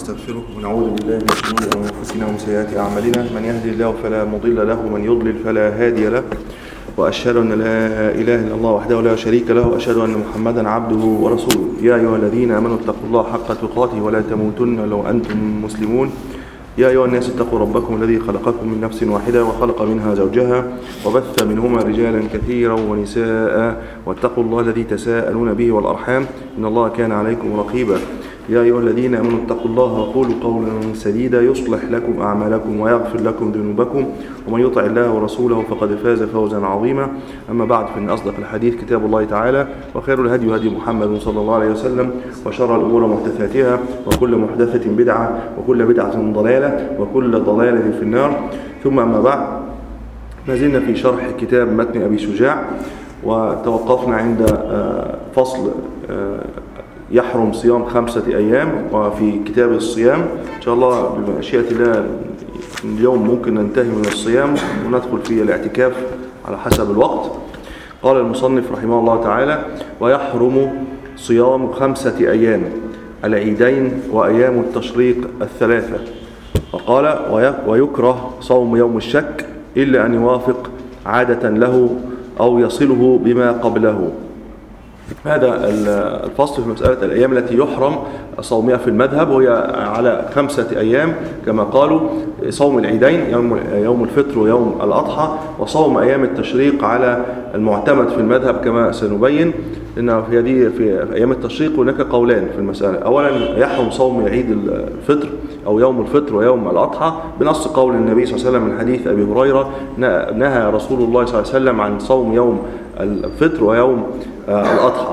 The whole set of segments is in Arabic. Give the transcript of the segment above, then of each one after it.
ونستغفره ونعوذ بالله من شرور أنفسنا ومن سيئات أعمالنا. من يهدي الله فلا مضل له ومن يضلل فلا هادي له، وأشهد أن لا إله إلا الله وحده لا شريك له، وأشهد أن محمدا عبده ورسوله. يا أيها الذين آمنوا اتقوا الله حق تقاته ولا تموتن لو أنتم مسلمون. يا أيها الناس اتقوا ربكم الذي خلقكم من نفس واحدة وخلق منها زوجها وبث منهما رجالا كثيرا ونساء، واتقوا الله الذي تساءلون به والأرحام إن الله كان عليكم رقيبا. يا أيها الذين آمنوا اتقوا الله وقولوا قولا سديدا يصلح لكم أعمالكم ويغفر لكم ذنوبكم، ومن يطع الله ورسوله فقد فاز فوزا عظيما. أما بعد، فإن أصدق الحديث كتاب الله تعالى، وخير الهدي هدي محمد صلى الله عليه وسلم، وشر الأمور محدثاتها، وكل محدثة بدعة، وكل بدعة ضلالة، وكل ضلالة في النار. ثم أما بعد، ما زلنا في شرح كتاب متن أبي شجاع، وتوقفنا عند فصل يحرم صيام 5 أيام، وفي كتاب الصيام إن شاء الله بمشيئة الله اليوم ممكن ننتهي من الصيام وندخل في الاعتكاف على حسب الوقت. قال المصنف رحمه الله تعالى: ويحرم صيام 5 أيام، العيدين وأيام التشريق 3. وقال: ويكره صوم يوم الشك إلا أن يوافق عادة له أو يصله بما قبله. هذا الفصل في مسألة الأيام التي يحرم صومها في المذهب، وهي على 5 أيام كما قالوا: صوم العيدين يوم الفطر ويوم الأضحى، وصوم أيام التشريق على المعتمد في المذهب كما سنبين. إن في أيام التشريق هناك قولان في المسألة. أولا، يحرم صوم عيد الفطر أو يوم الفطر ويوم الأضحى بنص قول النبي صلى الله عليه وسلم من حديث أبي هريرة: نهى رسول الله صلى الله عليه وسلم عن صوم يوم الفطر ويوم الأضحى.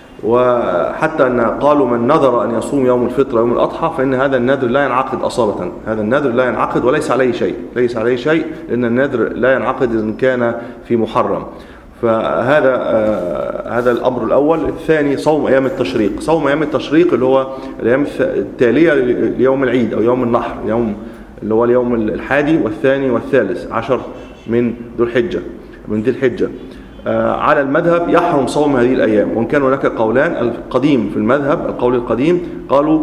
وحتى أن قالوا: من نذر أن يصوم يوم الفطر ويوم الأضحى فإن هذا النذر لا ينعقد أصالة. هذا النذر لا ينعقد وليس عليه شيء، ليس عليه شيء، لأن النذر لا ينعقد إذا كان في محرم. فهذا هذا الأمر الأول. الثاني، صوم أيام التشريق. صوم أيام التشريق اللي هو الأيام التالية ليوم العيد أو يوم النحر، اللي هو اليوم 11 والثاني والثالث عشر من ذي الحجة. على المذهب يحرم صوم هذه الأيام، وإن كان هناك قولان. القديم في المذهب، القول القديم، قالوا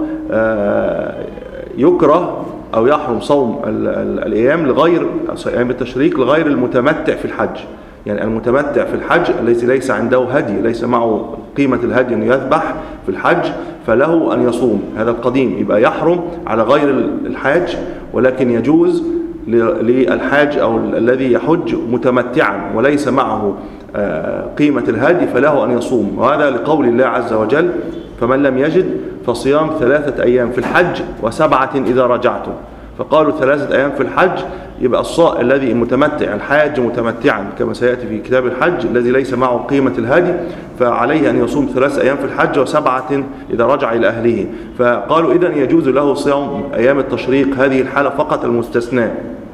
يكره أو يحرم صوم الأيام لغير أيام التشريق لغير المتمتع في الحج. يعني المتمتع في الحج الذي ليس عنده هدي، ليس معه قيمة الهدي أن يذبح في الحج، فله أن يصوم. هذا القديم يبقى يحرم على غير الحاج، ولكن يجوز للحاج أو الذي يحج متمتعا وليس معه قيمة الهدي فله أن يصوم. وهذا لقول الله عز وجل: فمن لم يجد فصيام 3 أيام في الحج و7 إذا رجعتم. فقالوا 3 أيام في الحج، يبقى الذي متمتع الحاج متمتعا كما سيأتي في كتاب الحج الذي ليس معه قيمة الهدي، فعليه أن يصوم 3 أيام في الحج و7 إذا رجع إلى أهله. فقالوا إذن يجوز له صيام أيام التشريق، هذه الحالة فقط المستثنى.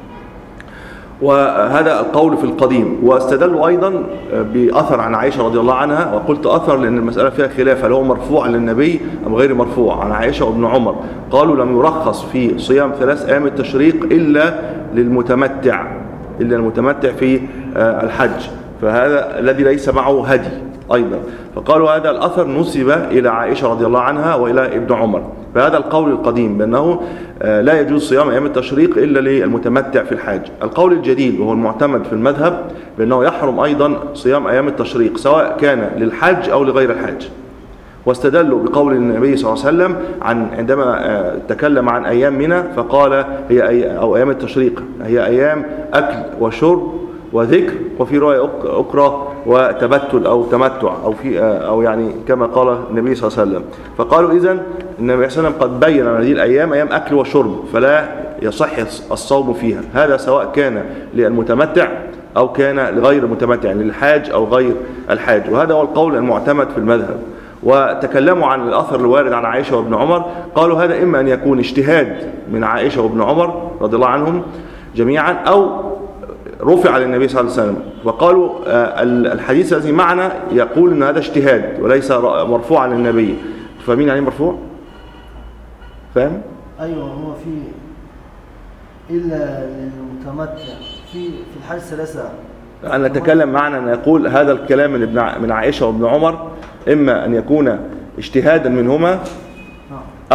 وهذا القول في القديم. واستدلوا أيضا بأثر عن عائشة رضي الله عنها، وقلت أثر لأن المسألة فيها خلاف هل هو مرفوع للنبي أم غير مرفوع، عن عائشة وابن عمر. قالوا: لم يرخص في صيام 3 أيام التشريق إلا المتمتع في الحج، فهذا الذي ليس معه هدي أيضا. فقالوا هذا الأثر نسب إلى عائشة رضي الله عنها وإلى ابن عمر. فهذا القول القديم بأنه لا يجوز صيام أيام التشريق إلا للمتمتع في الحاج. القول الجديد وهو المعتمد في المذهب بأنه يحرم أيضا صيام أيام التشريق سواء كان للحج أو لغير الحج. واستدلوا بقول النبي صلى الله عليه وسلم عندما تكلم عن أيام منى فقال أو أيام التشريق هي أيام أكل وشرب وذكر، وفي رواية أخرى وتبتل أو تمتع أو يعني كما قال النبي صلى الله عليه وسلم. فقالوا إذن النبي صلى الله عليه وسلم قد بين أن هذه الأيام أيام أكل وشرب فلا يصح الصوم فيها، هذا سواء كان للمتمتع أو كان لغير المتمتع، يعني للحاج أو غير الحاج. وهذا هو القول المعتمد في المذهب. وتكلموا عن الأثر الوارد عن عائشة وابن عمر، قالوا هذا إما أن يكون اجتهاد من عائشة وابن عمر رضي الله عنهم جميعا، أو رفع للنبي صلى الله عليه وسلم. وقالوا الحديث الذي معنا يقول أن هذا اجتهاد وليس مرفوعا للنبي. فاهمين يعني مرفوع؟ فاهم؟ أيوة، هو في إلا للمتمتع في الحج 3. أنا نتكلم معنا أن يقول هذا الكلام من عائشة وابن عمر إما أن يكون اجتهادا منهما أو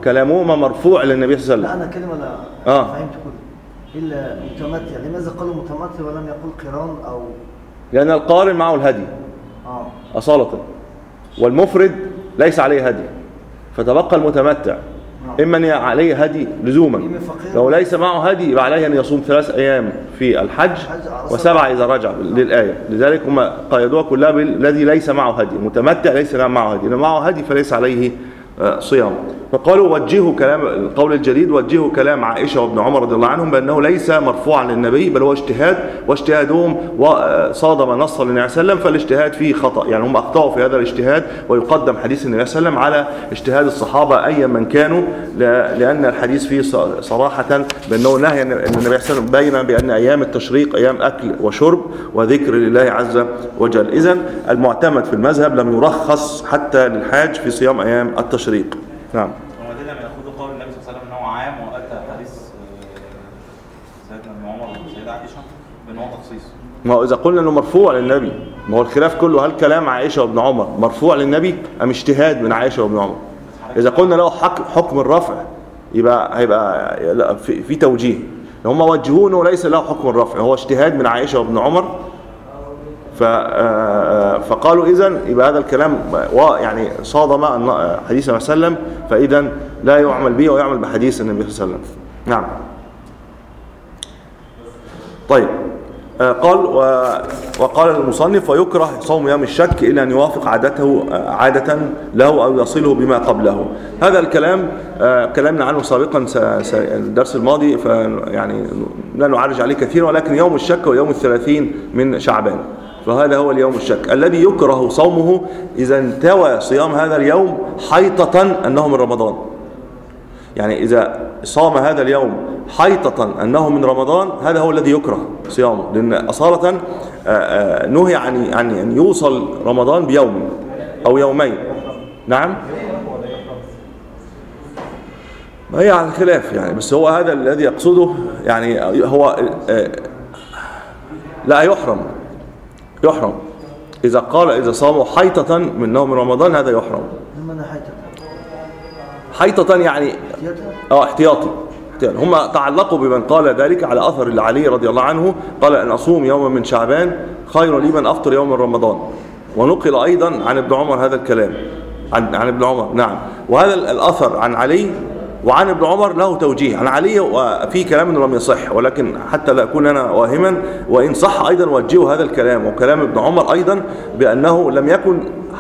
كلامهما مرفوع للنبي صلى الله لا عليه أنا كلمة لا فهمت كله إلا متمتع. لماذا قالوا متمتع ولم يقول قران أو؟ لأن القارن معه الهدي أصالة، والمفرد ليس عليه هدي، فتبقى المتمتع إما أن عليه هدي لزوما، لو ليس معه هدي يبقى عليه أن يصوم 3 أيام في الحج و7 إذا رجع للآية. لذلك هم قيدوها كلها بالذي ليس معه هدي. متمتع ليس معه هدي، إن معه هدي فليس عليه صيام. فقالوا وجهوا كلام القول الجديد، وجهوا كلام عائشة وابن عمر رضي الله عنهم بأنه ليس مرفوعا للنبي بل هو اجتهاد، واجتهادهم صادم نص النبي صلى الله عليه وسلم، فالاجتهاد فيه خطأ، يعني هم أخطأوا في هذا الاجتهاد، ويقدم حديث النبي صلى الله عليه وسلم على اجتهاد الصحابة أيا من كانوا، لأن الحديث فيه صراحة بأنه نهي أن النبي صلى الله عليه وسلم بين بأن أيام التشريق أيام أكل وشرب وذكر لله عز وجل. إذن المعتمد في المذهب لم يرخص حتى للحاج في صيام أيام التشريق. نعم. هم دول لما ياخدوا قول النبي صلى الله عليه وسلم ان هو عام، واتى حديث سيدنا ابن عمر والسيده عائشه بان هو تخصيص. ما هو اذا قلنا انه مرفوع للنبي، ما هو الخلاف كله هل كلام عائشه وابن عمر مرفوع للنبي ام اجتهاد من عائشه وابن عمر؟ اذا قلنا له حكم الرفع يبقى هيبقى في توجيه. هم وجهوه انه ليس له حكم الرفع، هو اجتهاد من عائشه وابن عمر، فقالوا إذن يبقى هذا الكلام يعني صادم حديث النبي صلى الله عليه وسلم، فإذن لا يعمل به ويعمل بحديث النبي صلى الله عليه وسلم. نعم. طيب قال وقال المصنف ويكره صوم يوم الشك إلا أن يوافق عادة له أو يصله بما قبله. هذا الكلام كلامنا عنه سابقا الدرس الماضي، فيعني لا نعرج عليه كثيرا، ولكن يوم الشك هو يوم 30 من شعبان، فهذا هو اليوم الشك الذي يكره صومه إذا انتوى صيام هذا اليوم حيطة أنه من رمضان. يعني إذا صام هذا اليوم حيطة أنه من رمضان هذا هو الذي يكره صيامه، لأن أصالة نهي عن أن يوصل رمضان بيوم أو يومين. نعم، ما هي على الخلاف يعني، بس هو هذا الذي يقصده يعني هو لا يحرم إذا صاموا حيطة من نوم رمضان هذا يحرم. حيطة يعني احتياطي. هم تعلقوا بمن قال ذلك على أثر علي رضي الله عنه قال أن أصوم يوما من شعبان خير لي من أفطر يوم من رمضان، ونقل أيضا عن ابن عمر هذا الكلام عن ابن عمر. نعم، وهذا الأثر عن علي وعن ابن عمر له توجيه. عن علي وفي كلام انه لم يصح، ولكن حتى لا اكون انا واهما وان صح ايضا وجهوا هذا الكلام، وكلام ابن عمر ايضا بانه لم يكن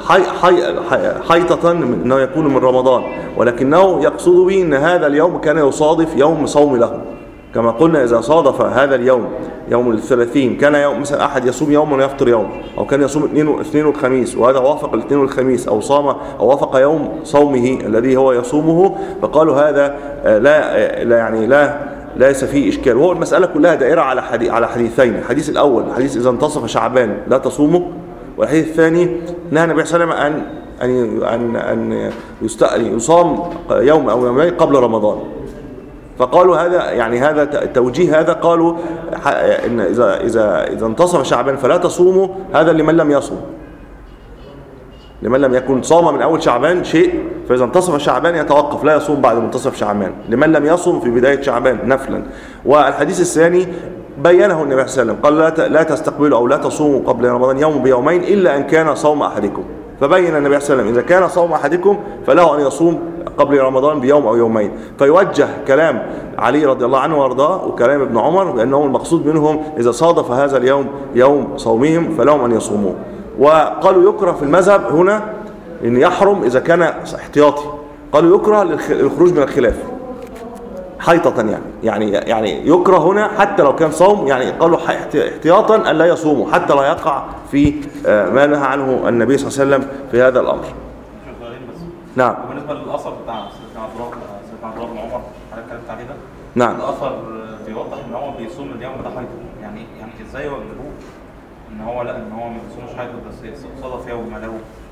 حيطة انه يكون من رمضان، ولكنه يقصد به ان هذا اليوم كان يصادف يوم صوم له، كما قلنا اذا صادف هذا اليوم يوم 30 كان يوم مثلا احد يصوم يوم ويفطر يوم، او كان يصوم الاثنين والخميس وهذا وافق الاثنين والخميس، او صام او وافق يوم صومه الذي هو يصومه، فقالوا هذا لا ليس فيه اشكال. وهو المساله كلها دائره على حديثين. الحديث الاول حديث اذا انتصف شعبان لا تصوموا، والحديث الثاني نهى النبي صلى الله عليه وسلم ان يصام يوم او يومين قبل رمضان. فقالوا هذا التوجيه هذا قالوا ان اذا انتصف شعبان فلا تصوموا، هذا لمن لم يصوم، لمن لم يكن صام من اول شعبان شيء، فاذا انتصف شعبان يتوقف لا يصوم بعد منتصف شعبان، لمن لم يصوم في بدايه شعبان نفلا. والحديث الثاني بينه النبي صلى الله عليه وسلم قال لا تستقبلوا او لا تصوموا قبل رمضان يوم بيومين الا ان كان صوم احدكم، فبين النبي صلى الله عليه وسلم اذا كان صوم احدكم فله ان يصوم قبل رمضان بيوم او يومين. فيوجه كلام علي رضي الله عنه وارضاه وكلام ابن عمر بانه المقصود منهم اذا صادف هذا اليوم يوم صومهم فلهم ان يصوموه. وقالوا يكره في المذهب هنا ان يحرم اذا كان احتياطي، قالوا يكره للخروج من الخلاف حيطة يعني يكره هنا حتى لو كان صوم، يعني قالوا احتياطا ان لا يصوموا حتى لا يقع في ما نهى عنه النبي صلى الله عليه وسلم في هذا الامر. نعم. وبالنسبه للاثر بتاع سيدنا عبد الله بن عمر حضرتك اتكلمت عليه ده، نعم، الاثر بيوضح ان هو بيصوم اليوم ده حيض، يعني ازاي يوجهوه ان هو لا ان هو ما بيصومش حيض بس صادف يوم له.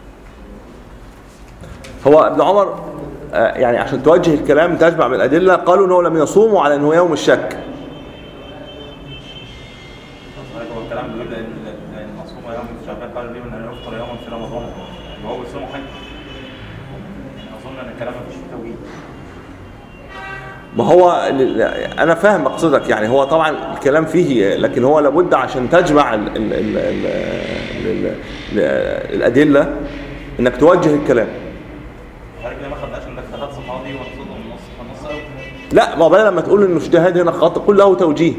هو ابن عمر يعني عشان توجه الكلام تجمع بالادله قالوا انه لم يصوموا على انه يوم الشك. هو الكلام بيقول ان مصوم يوم في شعبان قال لي ان يفطر يوما في رمضان وهو بيصوم حيض. اظن ان الكلام مفيش فيه توجيه. ما هو انا فاهم مقصدك، يعني هو طبعا الكلام فيه، لكن هو لابد عشان تجمع الادله انك توجه الكلام. حضرتك ليه ما خدناش ان ده اجتهاد صحابي ونقصده من النص قوي؟ لا، ما بقى لما تقول انه اجتهاد هنا خاطئ قل له توجيه.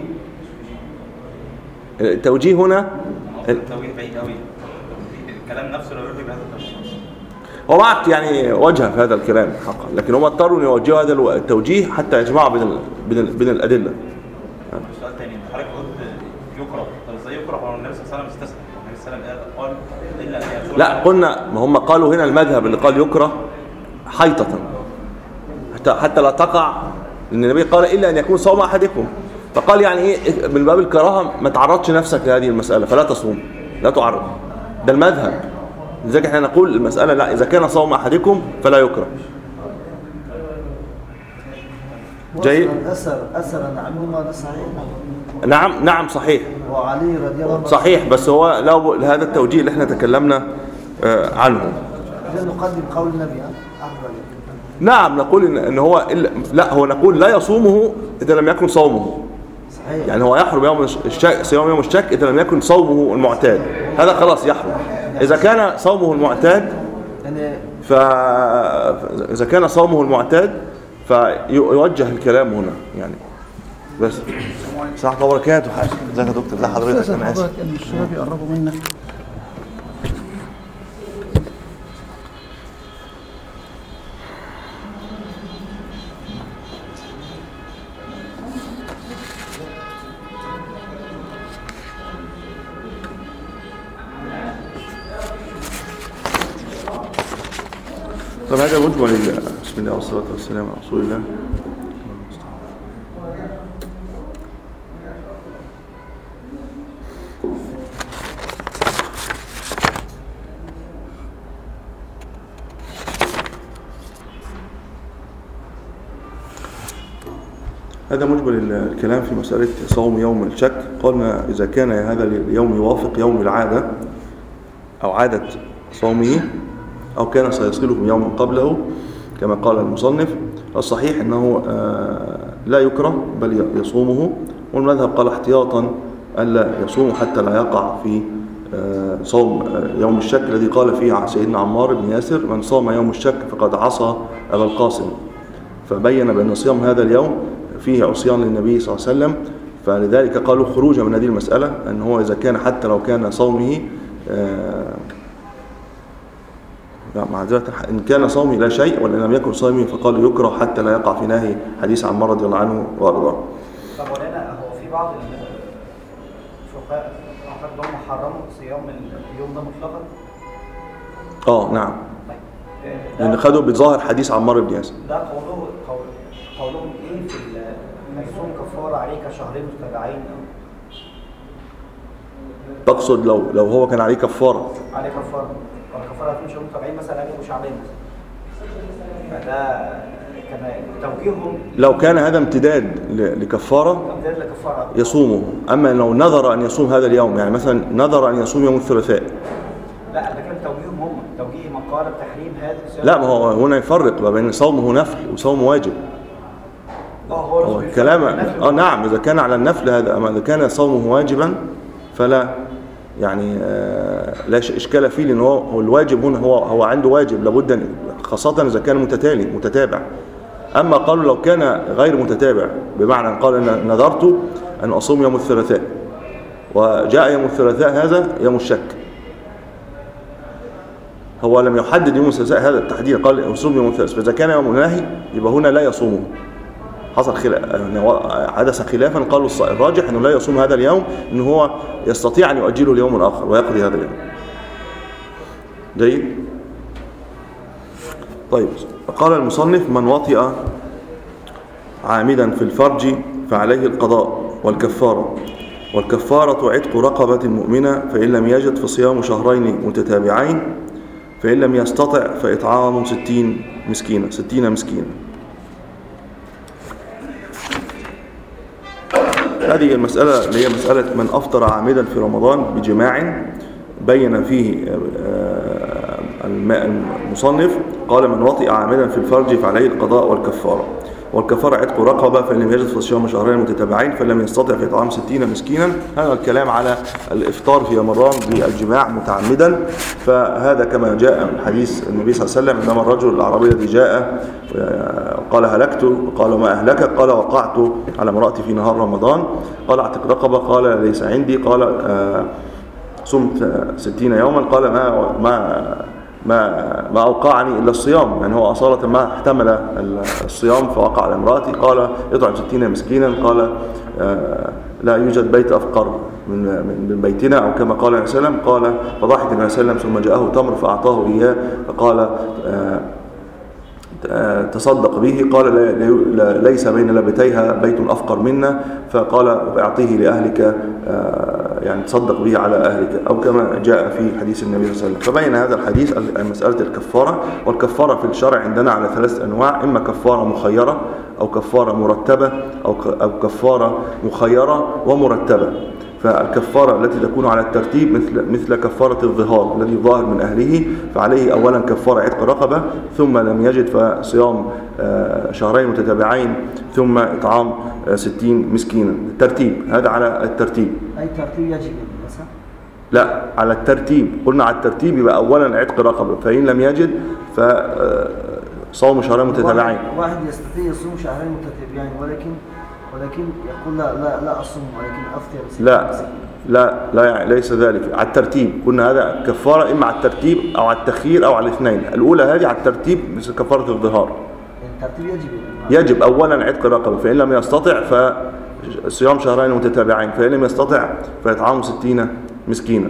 التوجيه هنا التوجيه بعيد قوي، الكلام نفسه لو يروح بهذا التوجيه. هو معك يعني وجه في هذا الكلام حقا، لكن هم اضطروا ان يوجهوا هذا التوجيه حتى يجمعوا بين الادله. سؤال تاني، حضرتك قلت يكره، طب ازاي يكره هو النبي صلى الله عليه وسلم استثنى؟ النبي صلى الله عليه وسلم قال الا ان يكون، لا قلنا، ما هم قالوا هنا المذهب اللي قال يكره حيطة حتى لا تقع، ان النبي قال الا ان يكون صوم احدكم، فقال يعني ايه من باب الكراهه ما تعرضش نفسك لهذه المساله فلا تصوم، لا تعرض، ده المذهب. لذلك احنا نقول المساله لا، اذا كان صوم احدكم فلا يكره. جيد. اثر عنهما ده صحيح. نعم صحيح. وعلي رضي الله عنه صحيح، بس هو لو هذا التوجيه اللي احنا تكلمنا عنه. نقدم قول النبي نعم، نقول ان هو لا، هو نقول لا يصومه اذا لم يكن صومه. صحيح. يعني هو يحرم يوم الشك، صيام يوم الشك اذا لم يكن صومه المعتاد، هذا خلاص يحرم. اذا كان صومه المعتاد فاذا كان صومه المعتاد فيوجه الكلام هنا يعني. بس صح الله وبركاته. ازيك يا دكتور؟ لا حضرتك، انا اسف ان الشباب يقربوا منك. طب هذا مجمل. بسم الله والصلاة والسلام على رسول الله. هذا مجمل الكلام في مسألة صوم يوم الشك. قلنا إذا كان هذا اليوم يوافق يوم العادة أو عادة صومه، أو كان سيصله يوم قبله كما قال المصنف، الصحيح أنه لا يكره بل يصومه. والمذهب قال احتياطا ألا يصوم حتى لا يقع في صوم يوم الشك الذي قال فيه سيدنا عمار بن ياسر: من صام يوم الشك فقد عصى أبا القاسم. فبين بأن صيام هذا اليوم فيه عصيان للنبي صلى الله عليه وسلم، فلذلك قالوا خروجا من هذه المسألة أن هو إذا كان حتى لو كان صومه معذرة إن كان صومه لا شيء وإن لم يكن صومه فقال يكره حتى لا يقع في نهي حديث عمار رضي الله عنه وأرضاه. طب ولنا هو في بعض الفقهاء اعتقد هم حرموا صيام اليوم ده مطلقا؟ نعم، لأن خدوا بظاهر حديث عمار بن ياسر. ده قولهم ايه في يصوم كفاره عليه كشهرين متتابعين؟ تقصد لو هو كان عليه كفاره؟ عليه كفاره، والكفاره هتكون شهرين متتابعين مثلا عليه وشعبين مثلا، فده كان توجيههم. لو كان هذا امتداد لكفاره يصومه. أما لو نذر أن يصوم هذا اليوم، يعني مثلا نذر أن يصوم يوم الثلاثاء، لا ده كان توجيههم هم، توجيه من قال بتحريم هذا الصيام. لا، ما هو هنا يفرق بين صومه نفل وصوم واجب. هو الكلام نعم إذا كان على النفل هذا، أما إذا كان صومه واجبا فلا يعني لا إشكال فيه، لأن هو الواجب هنا هو عنده واجب لابد، خاصة إذا كان متتابع. أما قالوا لو كان غير متتابع، بمعنى قال أن نذرت أن أصوم يوم الثلاثاء وجاء يوم الثلاثاء هذا يوم الشك، هو لم يحدد يوم الثلاثاء هذا التحديد، قال يصوم يوم الثلاثاء، فإذا كان يوم النهي يبقى هنا لا يصومه. حصل حدث خلافا، قالوا الراجح أنه لا يصوم هذا اليوم، أنه هو يستطيع أن يؤجله اليوم الآخر ويقضي هذا اليوم. جيد. طيب، قال المصنف: من وطئ عامدا في الفرج فعليه القضاء والكفارة. والكفارة عتق رقبة مؤمنة، فإن لم يجد فصيام شهرين متتابعين، فإن لم يستطع فإطعام 60 مسكينة. هذه المسألة اللي هي مسألة من أفطر عامدا في رمضان بجماع، بين فيه المصنف قال: من وطئ عامدا في الفرج فعليه القضاء والكفارة. والكفارة عتق رقبة، فإن لم يجد فصيام شهرين متتابعين، فإن لم يستطع فإطعام 60 مسكينا. هذا الكلام على الإفطار في رمضان بالجماع متعمدا. فهذا كما جاء من حديث النبي صلى الله عليه وسلم: إنما الرجل الأعرابي الذي جاء قال هلكت، قال ما أهلكك؟ قال وقعت على امرأتي في نهار رمضان. قال اعتق رقبة، قال ليس عندي. قال صمت 60 يوما. قال ما أوقعني إلا الصيام، يعني هو أصالة ما احتمل الصيام فوقع على امرأتي. قال اطعم 60 مسكينا. قال لا يوجد بيت أفقر من بيتنا، أو كما قال النبي صلى الله عليه وسلم. قال فضحك النبي صلى الله عليه وسلم ثم جاءه تمر فأعطاه إياه فقال تصدق به. قال ليس بين لبتيها بيت أفقر منا. فقال اعطيه لأهلك، يعني تصدق به على أهلك، أو كما جاء في حديث النبي صلى الله عليه وسلم. فبين هذا الحديث مسألة الكفارة. والكفارة في الشرع عندنا على 3 أنواع: إما كفارة مخيرة، أو كفارة مرتبة، أو كفارة مخيرة ومرتبة. فالكفارة التي تكون على الترتيب مثل كفارة الظهار الذي ظاهر من أهله، فعليه أولا كفارة عتق رقبة، ثم لم يجد فصيام شهرين متتابعين، ثم إطعام 60 مسكينا. الترتيب هذا على الترتيب. أي ترتيب يجب مثلا؟ لا، على الترتيب. قلنا على الترتيب يبقى أولا عتق رقبة، فإن لم يجد فصوم شهرين متتابعين. واحد يستطيع يصوم شهرين متتابعين ولكن يقول لا أصوم، ولكن أفطر. لا ليس ذلك. على الترتيب قلنا هذا كفارة إما على الترتيب أو على التخيير أو على الاثنين. الأولى هذه على الترتيب مثل كفارة الظهار. الترتيب يجب أولا عتق رقبة، فإن لم يستطع فصيام شهرين متتابعين، فإن لم يستطع فإطعام 60 مسكينا.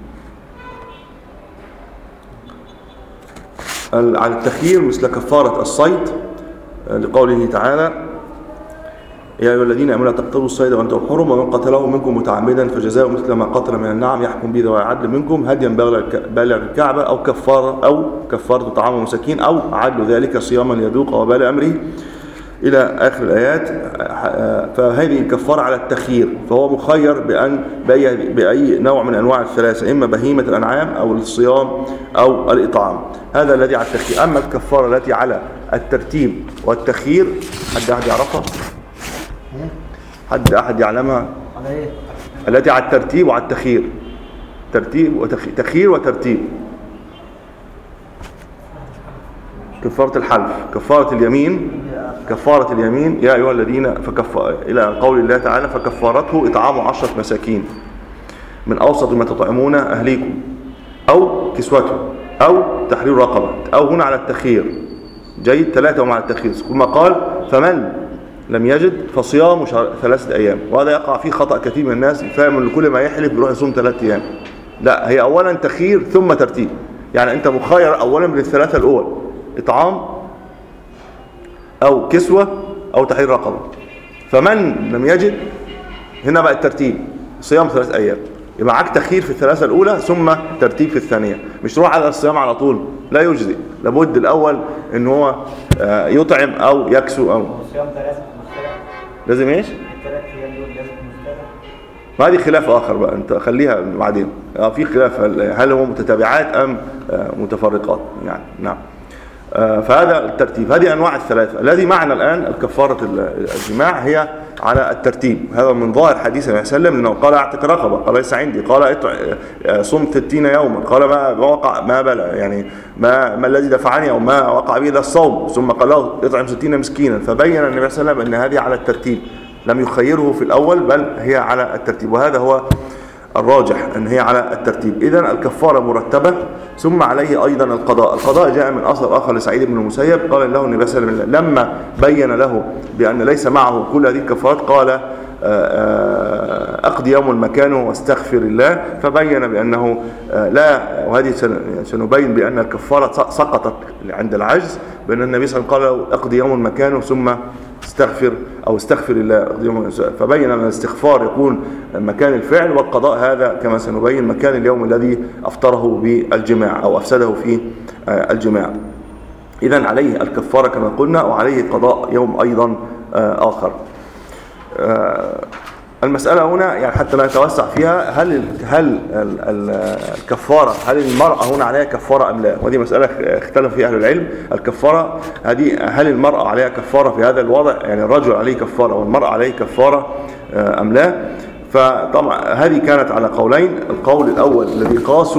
على التخيير مثل كفارة الصيد لقوله تعالى: يا أيها الذين آمنوا لا تقتلوا الصيد وأنتم حرم، ومن قتله منكم متعمدا فجزاؤه مثل ما قتل من النعم يحكم به ذوي عدل منكم هديا بالغ الكعبة، أو كفارة طعام مساكين، أو عدل ذلك صياما ليذوق وبال أمره، إلى آخر الآيات. فهذه الكفارة على التخيير، فهو مخير بأي نوع من أنواع الثلاثة: إما بهيمة الأنعام أو الصيام أو الإطعام. هذا الذي على التخيير. أما الكفارة التي على الترتيب والتخيير، حد يعرفها؟ أحد يعلمها؟ على إيه؟ التي على الترتيب وعلى التخيير. تخيير وترتيب. كفارة الحلف، كفارة اليمين، يا أيها الذين إلى قول الله تعالى: فكفارته إطعام 10 مساكين من أوسط ما تطعمون أهليكم، أو كسوته، أو تحرير رقبة، أو هنا على التخيير. جيد. 3 مع التخيير. ثم قال: فمن لم يجد فصيام 3 أيام. وهذا يقع فيه خطأ كثير من الناس، فاهم ان كل ما يحلف بيروح يصوم 3 أيام. لا، هي أولا تخيير ثم ترتيب. يعني أنت مخير أولا من الثلاثة الأول: إطعام أو كسوة أو تحرير رقبة. فمن لم يجد، هنا بقى الترتيب صيام 3 أيام. يبقى معاك تخيير في الثلاثة الأولى ثم ترتيب في الثانية. مش تروح على الصيام على طول، لا يجزي. لابد الأول إن هو يطعم أو يكسو. أو الصيام ده لازم ايش؟ ال3 أيام دول لازم مستمر. ما هذه خلاف آخر بقى، أنت خليها بعدين. في خلاف هل هو متتابعات أم متفرقات يعني. نعم. فهذا الترتيب. هذه أنواع الثلاثة. الذي معنا الآن الكفارة الجماع هي على الترتيب. هذا من ظاهر حديث النبي صلى الله عليه وسلم، أنه قال اعتق رقبة، قال ليس عندي، قال صمت 60 يوما، قال ما وقع، ما بلى، يعني ما الذي دفعني أو ما وقع به إلا الصوم، ثم قال له اطعم 60 مسكينا. فبين النبي صلى الله عليه وسلم أن هذه على الترتيب، لم يخيره في الأول بل هي على الترتيب، وهذا هو الراجح أن هي على الترتيب. إذن الكفارة مرتبة، ثم عليه أيضا القضاء. القضاء جاء من أثر آخر لسعيد بن المسيب، قال له النبي صلى الله عليه وسلم لما بين له بأن ليس معه كل هذه الكفارات، قال أقضي يوم مكانه واستغفر الله. فبين بأنه لا، وهذه سنبين بأن الكفارة سقطت عند العجز، بأن النبي صلى الله عليه وسلم قال أقضي يوم مكانه ثم استغفر الله. فبين أن الاستغفار يكون مكان الفعل، والقضاء هذا كما سنبين مكان اليوم الذي أفطره بالجماع أو أفسده في الجماع. إذن عليه الكفارة كما قلنا، وعليه قضاء يوم أيضا آخر. المسألة هنا يعني حتى لا نتوسع فيها، هل الكفارة، هل المرأة هنا عليها كفارة أم لا؟ ودي مسألة اختلف فيها أهل العلم. الكفارة هذه، هل المرأة عليها كفارة في هذا الوضع؟ يعني الرجل عليه كفارة والمرأة عليه كفارة أم لا؟ فطبعا هذه كانت على قولين. القول الأول الذي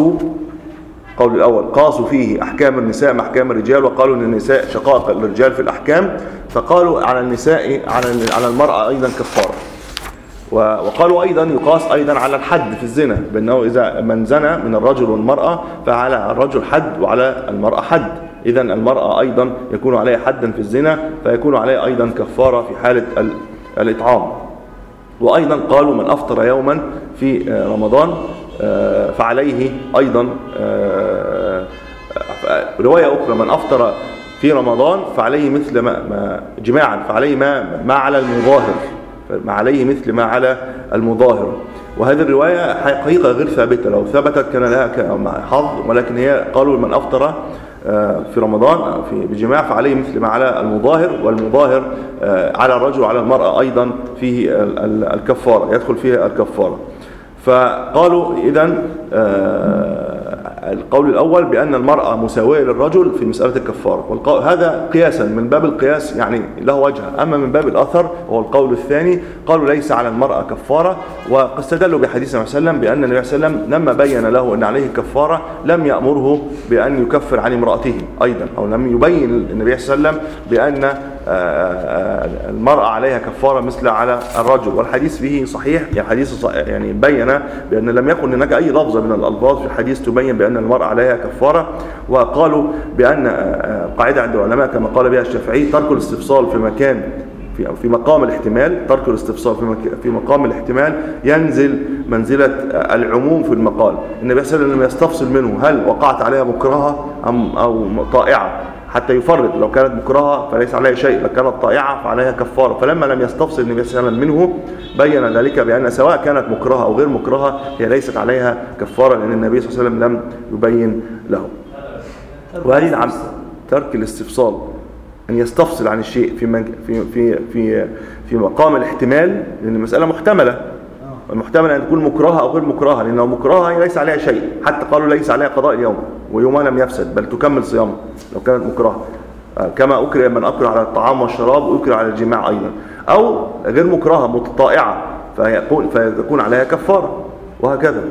قاسوا فيه أحكام النساء مع أحكام الرجال، وقالوا أن النساء شقائق الرجال في الأحكام، فقالوا على النساء على المرأة أيضا كفارة. وقالوا أيضا يقاس أيضا على الحد في الزنا، بأنه إذا من زنى من الرجل والمرأة فعلى الرجل حد وعلى المرأة حد، إذا المرأة أيضا يكون عليها حدا في الزنا، فيكون عليها أيضا كفارة في حالة الإطعام. وأيضا قالوا من أفطر يوما في رمضان فعليه أيضا رواية أخرى من أفطر في رمضان فعليه مثل ما جماعا فعليه ما على المظاهر، ما عليه مثل ما على المظاهر. وهذه الرواية حقيقة غير ثابتة، لو ثبتت كان لها حظ، ولكن هي قالوا من أفطر في رمضان بجماع فعليه مثل ما على المظاهر، والمظاهر على الرجل وعلى المرأة أيضا فيه الكفارة، يدخل فيها الكفارة. فقالوا إذن القول الأول بأن المرأة مساوية للرجل في مسألة الكفارة، هذا قياسا من باب القياس يعني له وجه. أما من باب الأثر هو القول الثاني، قالوا ليس على المرأة كفارة، واستدلوا بحديث النبي صلى الله عليه وسلم بأن النبي صلى الله عليه وسلم لما بين له أن عليه كفارة لم يأمره بأن يكفر عن امرأته أيضا، أو لم يبين النبي صلى الله عليه وسلم بأن المرأة عليها كفارة مثل على الرجل. والحديث فيه صحيح، يعني حديث يعني بين بأن لم يكن هناك أي لفظة من الألفاظ في الحديث تبين بأن المرأة عليها كفارة. وقالوا بأن قاعدة عند العلماء كما قال بها الشافعي، ترك الاستفصال في مكان في مقام الاحتمال، ترك الاستفصال في مقام الاحتمال ينزل منزلة العموم في المقال. النبي صلى الله عليه وسلم لم يستفصل منه هل وقعت عليها مكرهة أو طائعة، حتى يفرق، لو كانت مكرهة فليس عليها شيء، لو كانت طائعة فعليها كفارة. فلما لم يستفصل النبي صلى الله عليه وسلم منه بين ذلك بأن سواء كانت مكرهة أو غير مكرهة هي ليست عليها كفارة، لأن النبي صلى الله عليه وسلم لم يبين له. وهذه نعم ترك الاستفصال، أن يستفصل عن الشيء في مقام الاحتمال، لأن المسألة محتملة، المحتمل أن تكون مكرهة أو غير مكرهة، لأنه مكرهة ليس عليها شيء، حتى قالوا ليس عليها قضاء اليوم ويومها لم يفسد، بل تكمل صيامه لو كانت مكرهة، كما أكره من أكره على الطعام والشراب وأكره على الجماع أيضا. أو غير مكرهة متطائعة فيكون عليها كفارة، وهكذا.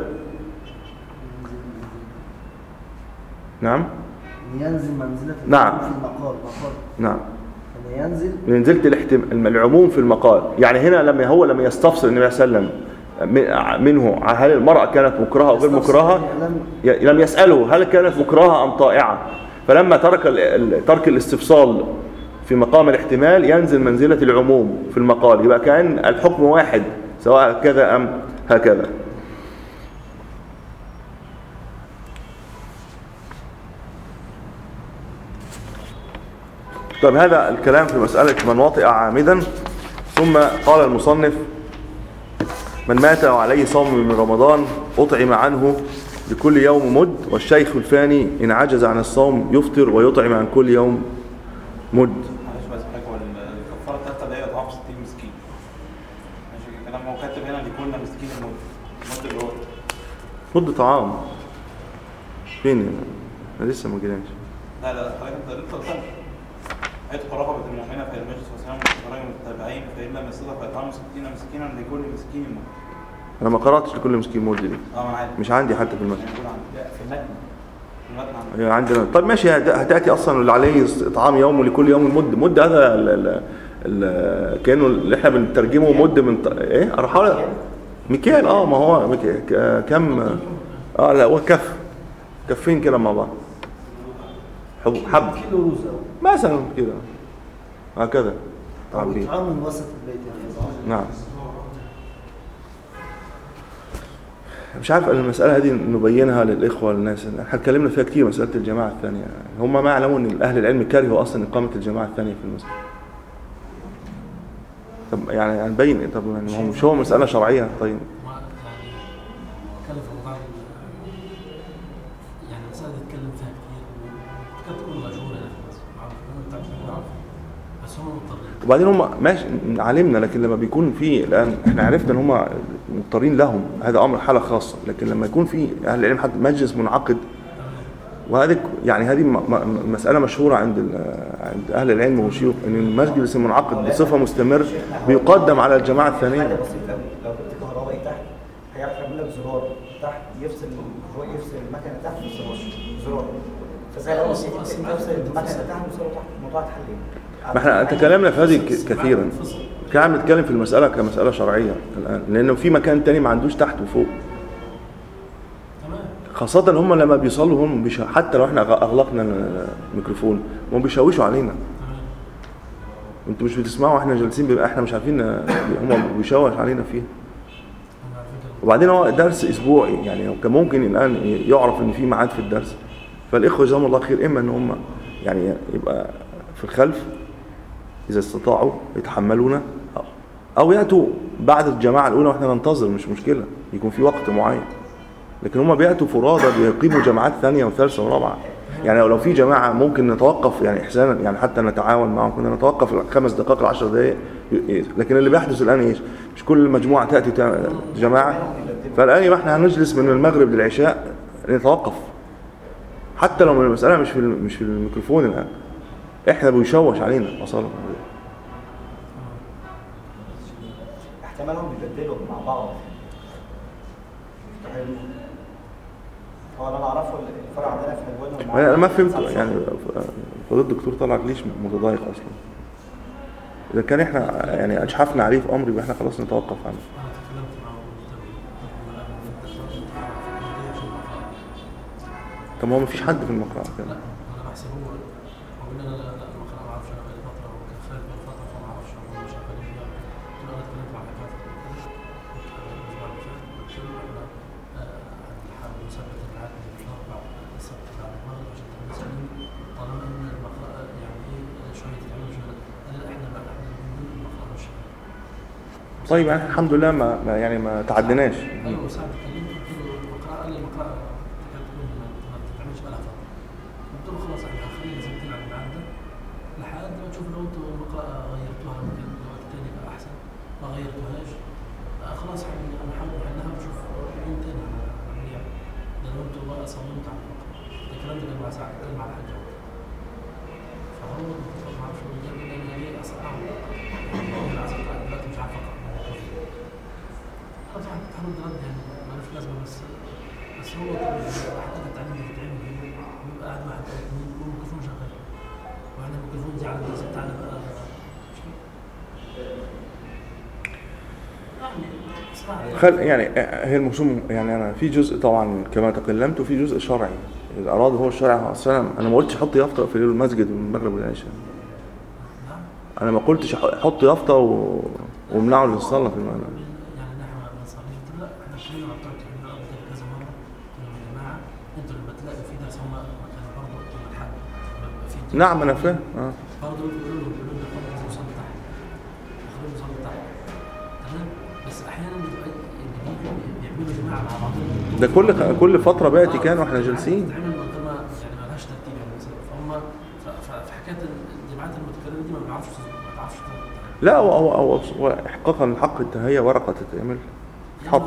نعم ينزل منزلة نعم في المقال. نعم ينزل منزلة العموم في المقال. يعني هنا لم يستفصل النبي صلى الله عليه وسلم منه هل المرأة كانت مكرهة أو غير مكرهة، لم يسأله هل كانت مكرهة أم طائعة. فلما ترك الاستفصال في مقام الاحتمال ينزل منزلة العموم في المقال، يبقى كأن الحكم واحد سواء كذا أم هكذا. طيب هذا الكلام في مسألة من وطئ عامدا. ثم قال المصنف: من مات وعليه صوم من رمضان أطعم عنه لكل يوم مد، والشيخ الفاني إن عجز عن الصوم يفطر ويطعم عن كل يوم مد. معلش بس حاجه، الكفاره الثالثه اللي هي اطعام 60 مسكين. ماشي الكلام، هو كاتب هنا لكل مسكين المد اللي هو مد طعام فين هنا؟ أنا لسه ما جيناش. لا حضرتك انت لسه قلت عتق رقبة المؤمنة في المجلس وسلام والشرعين والتابعين، فإن لم يستطع فإطعام 60 مسكينا لكل مسكين مد. أنا ما قرأتش لكل مسكين مد دي. مش عندي حتى في المتن. في المتن. هي عندنا. طيب ماشي، هتأتي أصلا اللي عليه إطعام يوم ولكل يوم مد هذا كأنه اللي احنا بنترجمه مد من إيه؟ أرحال مكيال. ما هو كم لا هو كفين كده مع بعض، حب مثلا كده هكذا تعبين. طعام من وسط البيت. نعم. مش عارف المسألة هذه نبينها للإخوة والناس، احنا اتكلمنا فيها كتير، مسألة الجماعة الثانية. هم ما يعلمون ان أهل العلم كرهوا أصلا إقامة الجماعة الثانية في المسجد. طب يعني هنبين، طب يعني مش هو مسألة شرعية. طيب يعني مسألة نتكلم فيها كتير، كانت تكون مشهورة يعني بس هم مضطرين. وبعدين هم ماشي علمنا، لكن لما بيكون في الان احنا عرفنا ان هم مضطرين لهم، هذا امر حاله خاصه، لكن لما يكون في اهل العلم حتى مجلس منعقد، وهذه يعني هذه مساله مشهوره عند اهل العلم والشيوخ، ان المجلس المنعقد بصفه مستمر بيقدم على الجماعه الثانيه. لو جبت كهربائي تحت هيعرف يعمل لك زرار تحت يفصل المكنه تحت زرار فزي لو يفصل المكنه تحت وزرار تحت الموضوع اتحل. ما احنا تكلمنا في هذه كثيرا، كان بنتكلم في المساله كمساله شرعيه الان، لانه في مكان تاني ما عندوش تحت وفوق، خاصة هم لما بيصلوا هم حتى لو احنا اغلقنا الميكروفون هم بيشوشوا علينا. انتوا مش بتسمعوا احنا جالسين بيبقى احنا مش عارفين هم بيشوش علينا فيه. وبعدين هو درس اسبوعي، يعني كان ممكن الان يعرف ان في ميعاد في الدرس، فالاخوه جزاهم الله خير اما ان هم يعني يبقى في الخلف اذا استطاعوا يتحملونا، او ياتوا بعد الجماعه الاولى واحنا ننتظر، مش مشكله يكون في وقت معين. لكن هم بيأتوا فرادى بيقيموا جماعات ثانية وثالثة ورابعة. يعني لو في جماعة ممكن نتوقف يعني إحسانا، يعني حتى نتعاون معهم، كنا نتوقف 5 دقائق 10 دقائق، لكن اللي بيحدث الآن إيش؟ مش كل مجموعة تأتي جماعة، فالآن يبقى إحنا هنجلس من المغرب للعشاء نتوقف، حتى لو المسألة مش في الميكروفون الآن، إحنا بيشوش علينا أصلا. احتمالهم بيبدلوا مع بعض. هو انا اعرفه الفرع عندنا في حلوان. انا ما فهمت يعني فضل الدكتور طلع ليش متضايق اصلا. اذا كان احنا يعني اجحفنا عليه في امر يبقى احنا خلاص نتوقف عنه. طب هو ما فيش حد في المقرأة كده. لا انا بحسب هو قلنا لا المقرأة ما اعرفش انا بقالي فتره وكان خارج من فتره فما اعرفش انا مش عارف ايه. انا اتكلمت مع الدكاتره نحاول نثبت الميعاد ان شاء الله بعد السبت بعد المغرب عشان المسلمين طالما ان المقرأة يعني ايه شويه العلم شويه احنا بنقول المقرأة مش طيب يعني الحمد لله ما يعني ما تعديناش. ايوه ساعه اتكلمت قلت له المقرأة قال لي المقرأة قلت له خلاص احنا اخرين لازم تلعب الميعاد ده لحد ما تشوف لو انتوا المقرأة غيرتوها ممكن وقت تاني يبقى احسن، ما غيرتوهاش خلاص هنحاول نحلها ونشوف يوم تاني عملية، لان انتوا بقى صممت على المقرأة. الكلام ده كان مع ساعة كان مع الحاج عمر، فهو ما اعرفش هو جاب لي انا ليه اصلا انا عايز اقرأ دلوقتي مش عارف اقرأ. انا طبعا كنت هرد رد يعني مالوش لازمة، بس هو حتى التعليم اللي بيتعمل بيبقى قاعد واحد او اثنين والميكروفون شغال، واحنا الميكروفون دي على الجهاز بتاعنا بقى يعني هي الموسوم يعني انا في جزء طبعا كما تكلمت وفي جزء شرعي، اذا اراد هو الشرع اصلا انا ما قلتش حط يافطه في المسجد من المغرب للعشاء. انا ما قلتش حط يافطه ومنعه للصلاه في المغرب. يعني نحن ما بنصليش، لا احنا كلنا عطلت احنا قبل كذا مره قلنا يا جماعه انتوا لما تلاقوا في درس هم كانوا برضه يوم الاحد بيبقى في نعم انا فاهم برضه بيقولوا لنا خلينا نصلي تحت، خلينا نصلي تحت تمام، بس احيانا بيبقى بيعملوا جماعه مع بعضهم، ده كل فتره بقى كانوا احنا جالسين بتتعمل من غير ما يعني ما لهاش ترتيب يعني مثلا، فهم في حكايه الجماعات المتكرره دي ما بيعرفش لا هو احقاقا حق هي ورقه تتعمل تحط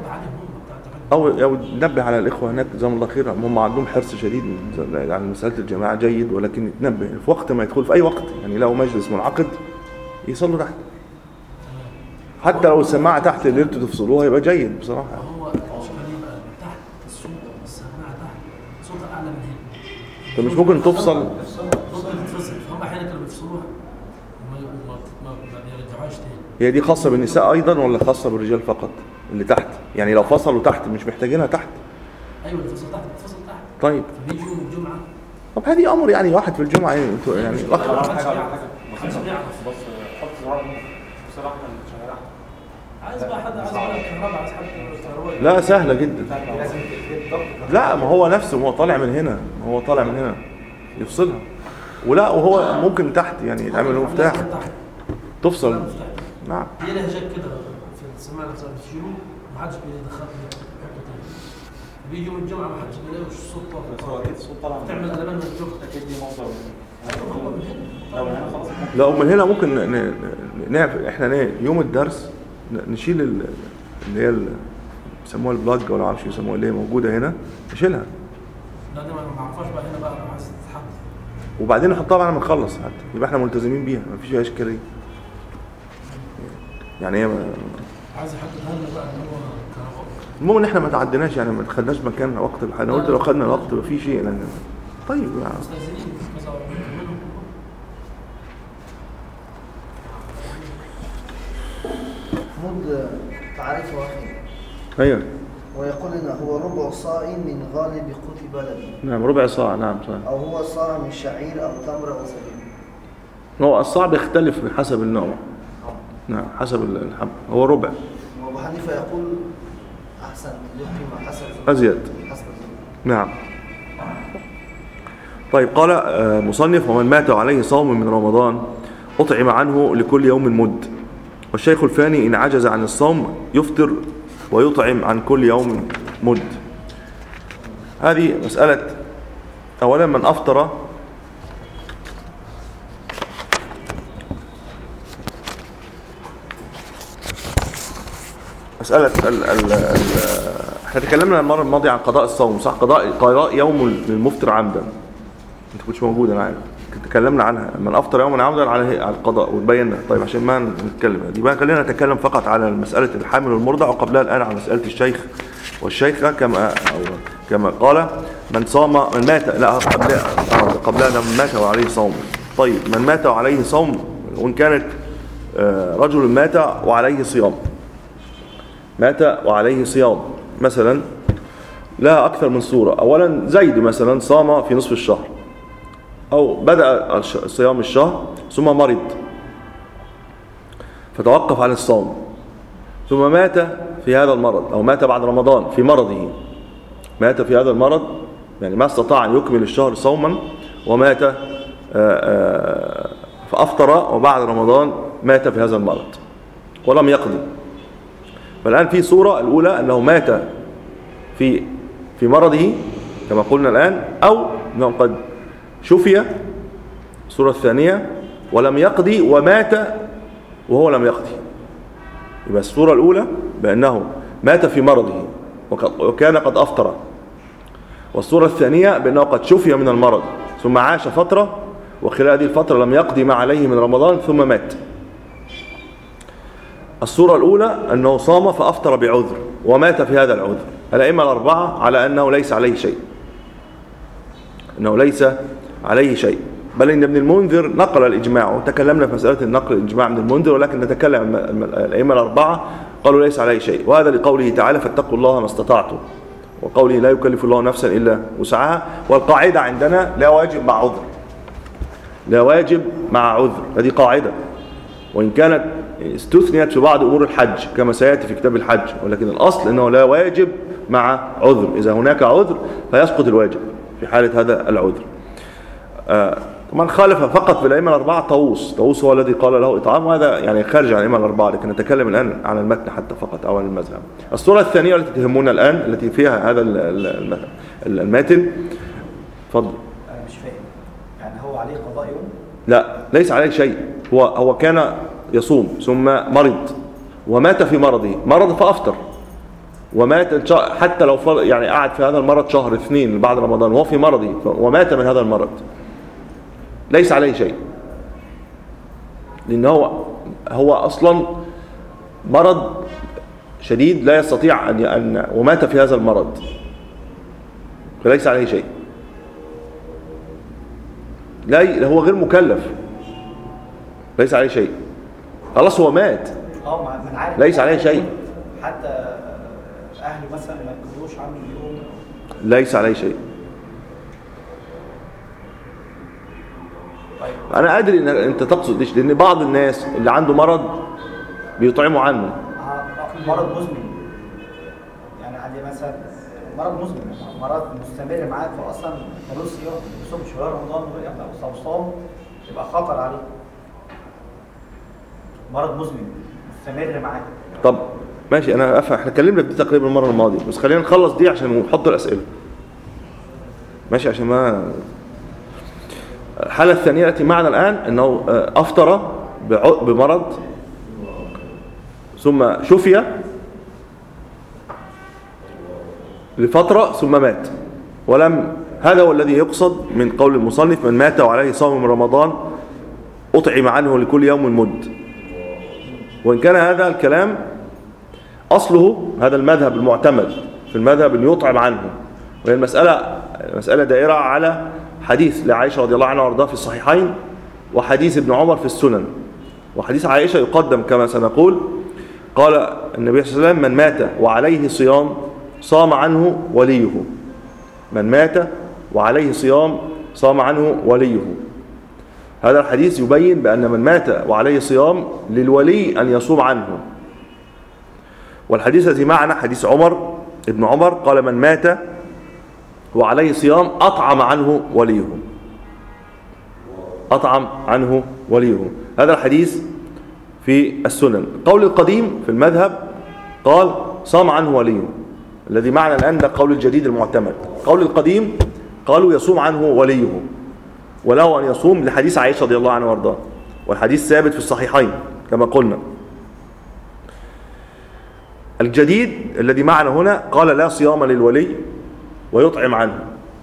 او ننبه على الاخوه هناك جزاهم الله خير، هم عندهم حرص شديد على مساله الجماعه جيد، ولكن يتنبه في وقت ما يدخل في اي وقت يعني لو مجلس منعقد يصلوا تحت، حتى لو السماعه تحت اللي انتوا تفصلوها يبقى جيد بصراحه. هو الاشكاليه بقى تحت الصوت السماعه تحت صوتها اعلى من هنا، فمش ممكن تفصل ممكن تفصل، فهم احيانا كانوا بيفصلوها ما بيرجعوهاش تاني. هي دي خاصه بالنساء ايضا ولا خاصه بالرجال فقط اللي تحت؟ يعني لو فصلوا تحت مش محتاجينها تحت؟ ايوه اللي فصل تحت بتفصل تحت. طيب فبيجي يوم الجمعه طب هذه امر يعني واحد في الجمعه يعني الاخ ما حدش بيعرف بس حط زرار بصراحه شغاله. عايز بقى حد عايز بقى الكهرباء عايز حد كهربائي. لا سهله جدا. لا ما هو نفسه هو طالع من هنا يفصلها، ولا وهو ممكن تحت يعني يتعمل له مفتاح تفصل. نعم هي لها جاك كده في السماعه نفسها بتشيله ما حدش بيدخل يحطه تاني، بيجي يوم الجمعه ما حدش بيلاقي الصوت طالع، بس هو اكيد الصوت طالع تعمل قلبان من الجوك اكيد دي مصدر لو من هنا خلاص. لو من هنا ممكن نعرف احنا يوم الدرس نشيل اللي هي بيسموها البلاج ولا معرفش بيسموها اللي هي موجوده هنا، نشيلها. لا دي ما اعرفهاش بقى هنا بقى، عايز تتحدى. وبعدين نحطها بعد ما نخلص حتى يبقى احنا ملتزمين بيها، ما فيش فيها اشكاليه. يعني هي عايز يحددها لنا بقى ان هو المهم ان احنا ما تعديناش، يعني ما خدناش مكان وقت الحاجه. انا قلت لو خدنا الوقت يبقى في شيء لان طيب يعني مستأذنين مثلا منهم. مد تعريفه أخي. ايوه. ويقول لنا هو ربع صاع من غالب قوت بلده. نعم ربع صاع. نعم صحيح. أو هو صاع من شعير أو تمر أو زبيب. هو الصاع بيختلف بحسب النوع. نعم حسب الحب. هو ربع. وأبو حنيفة يقول أحسن للقيمة حسب أزيد. حسب نعم. طيب قال مصنف ومن مات عليه صوم من رمضان أطعم عنه لكل يوم مد. والشيخ الفاني إن عجز عن الصوم يفطر ويطعم عن كل يوم مد. هذه مسألة. أولا من أفطر مسألة احنا تكلمنا المرة الماضية عن قضاء الصوم صح؟ قضاء يوم للمفطر عمدا. انت كنتش موجود انا عارف. تكلمنا عنها من افطر يوما عمدا على القضاء وبينا. طيب عشان ما نتكلم دي بقى خلينا نتكلم فقط على مسألة الحامل والمرضع وقبلها الآن على مسألة الشيخ والشيخة كما قال من صام من مات لا قبلها من مات وعليه صوم. طيب من مات وعليه صوم وإن كانت رجل مات وعليه صيام مات وعليه صيام مثلا لها أكثر من صورة. أولا زيد مثلا صام في نصف الشهر أو بدأ صيام الشهر ثم مرض فتوقف عن الصوم ثم مات في هذا المرض أو مات بعد رمضان في مرضه. مات في هذا المرض يعني ما استطاع أن يكمل الشهر صوما ومات فأفطر وبعد رمضان مات في هذا المرض ولم يقضي. فالآن في صورة الأولى أنه مات في مرضه كما قلنا الآن أو أنه قد شفي. الصورة الثانية ولم يقضي ومات وهو لم يقضي. يبقى الصورة الأولى بأنه مات في مرضه وكان قد أفطر. والصورة الثانية بأنه قد شفي من المرض ثم عاش فترة وخلال هذه الفترة لم يقضي ما عليه من رمضان ثم مات. الصورة الأولى أنه صام فأفطر بعذر ومات في هذا العذر. الأئمة الأربعة على أنه ليس عليه شيء. أنه ليس عليه شيء. بل إن ابن المنذر نقل الإجماع وتكلمنا في مسألة النقل الإجماع من المنذر ولكن نتكلم الأئمة الأربعة قالوا ليس عليه شيء. وهذا لقوله تعالى فاتقوا الله ما استطعتم وقوله لا يكلف الله نفسا إلا وسعها. والقاعدة عندنا لا واجب مع عذر. لا واجب مع عذر. هذه قاعدة وإن كانت استثنيت في بعض أمور الحج كما سيأتي في كتاب الحج ولكن الأصل أنه لا واجب مع عذر. إذا هناك عذر فيسقط الواجب في حالة هذا العذر. من خالف فقط في الأئمة الأربعة طاووس هو الذي قال له إطعام وهذا يعني خارج عن الأئمة الأربعة لكن نتكلم الآن عن المتن حتى فقط أو عن المذهب. الصورة الثانية التي تهمنا الآن التي فيها هذا المتن تفضل. أنا مش فاهم يعني هو عليه قضاء يوم؟ لا ليس عليه شيء. هو كان يصوم ثم مرض ومات في مرضه مرض فأفطر ومات حتى لو يعني قعد في هذا المرض شهر اثنين بعد رمضان وهو في مرضه ومات من هذا المرض ليس عليه شيء لأن هو أصلا مرض شديد لا يستطيع أن ومات في هذا المرض فليس عليه شيء. لا هو غير مكلف ليس عليه شيء خلاص هو مات من عارف ليس عليه شيء. حتى أهله مثلا ما يقدروش عنه اليوم ليس عليه شيء. أنا أدري إن أنت تقصد ليش لأن بعض الناس اللي عنده مرض بيطعموا عنه. مرض مزمن يعني عندي مثلا مرض مزمن مرض مستمر معاك فأصلا ملوش صيام بيصوم شهر رمضان أو صام يبقى خطر عليه. مرض مزمن مستمر معاك. طب ماشي أنا أفهم إحنا اتكلمنا في تقريبا المرة الماضية بس خلينا نخلص دي عشان نحط الأسئلة ماشي عشان ما الحالة الثانية التي معنا الآن أنه أفطر بمرض ثم شفي لفترة ثم مات، هذا هو الذي يقصد من قول المصنف: من مات وعليه صوم من رمضان أطعم عنه لكل يوم مد. وإن كان هذا الكلام أصله هذا المذهب المعتمد في المذهب أن يطعم عنه، وهي المسألة دائرة على حديث لعائشة رضي الله عنها وارضاها في الصحيحين، وحديث ابن عمر في السنن. وحديث عائشة يقدم كما سنقول. قال النبي صلى الله عليه وسلم: من مات وعليه صيام صام عنه وليه. من مات وعليه صيام صام عنه وليه. هذا الحديث يبين بأن من مات وعليه صيام للولي أن يصوم عنه. والحديث الذي معنا حديث ابن عمر قال: من مات وعليه صيام أطعم عنه وليه. أطعم عنه وليه. هذا الحديث في السنن. قول القديم في المذهب قال: صام عنه وليه. الذي معنا الآن ده قول الجديد المعتمد. قول القديم قالوا يصوم عنه وليه، وله أن يصوم لحديث عائشة رضي الله عنها وارضاها، والحديث ثابت في الصحيحين كما قلنا. الجديد الذي معنا هنا قال: لا صيام للولي ويطعم عنه.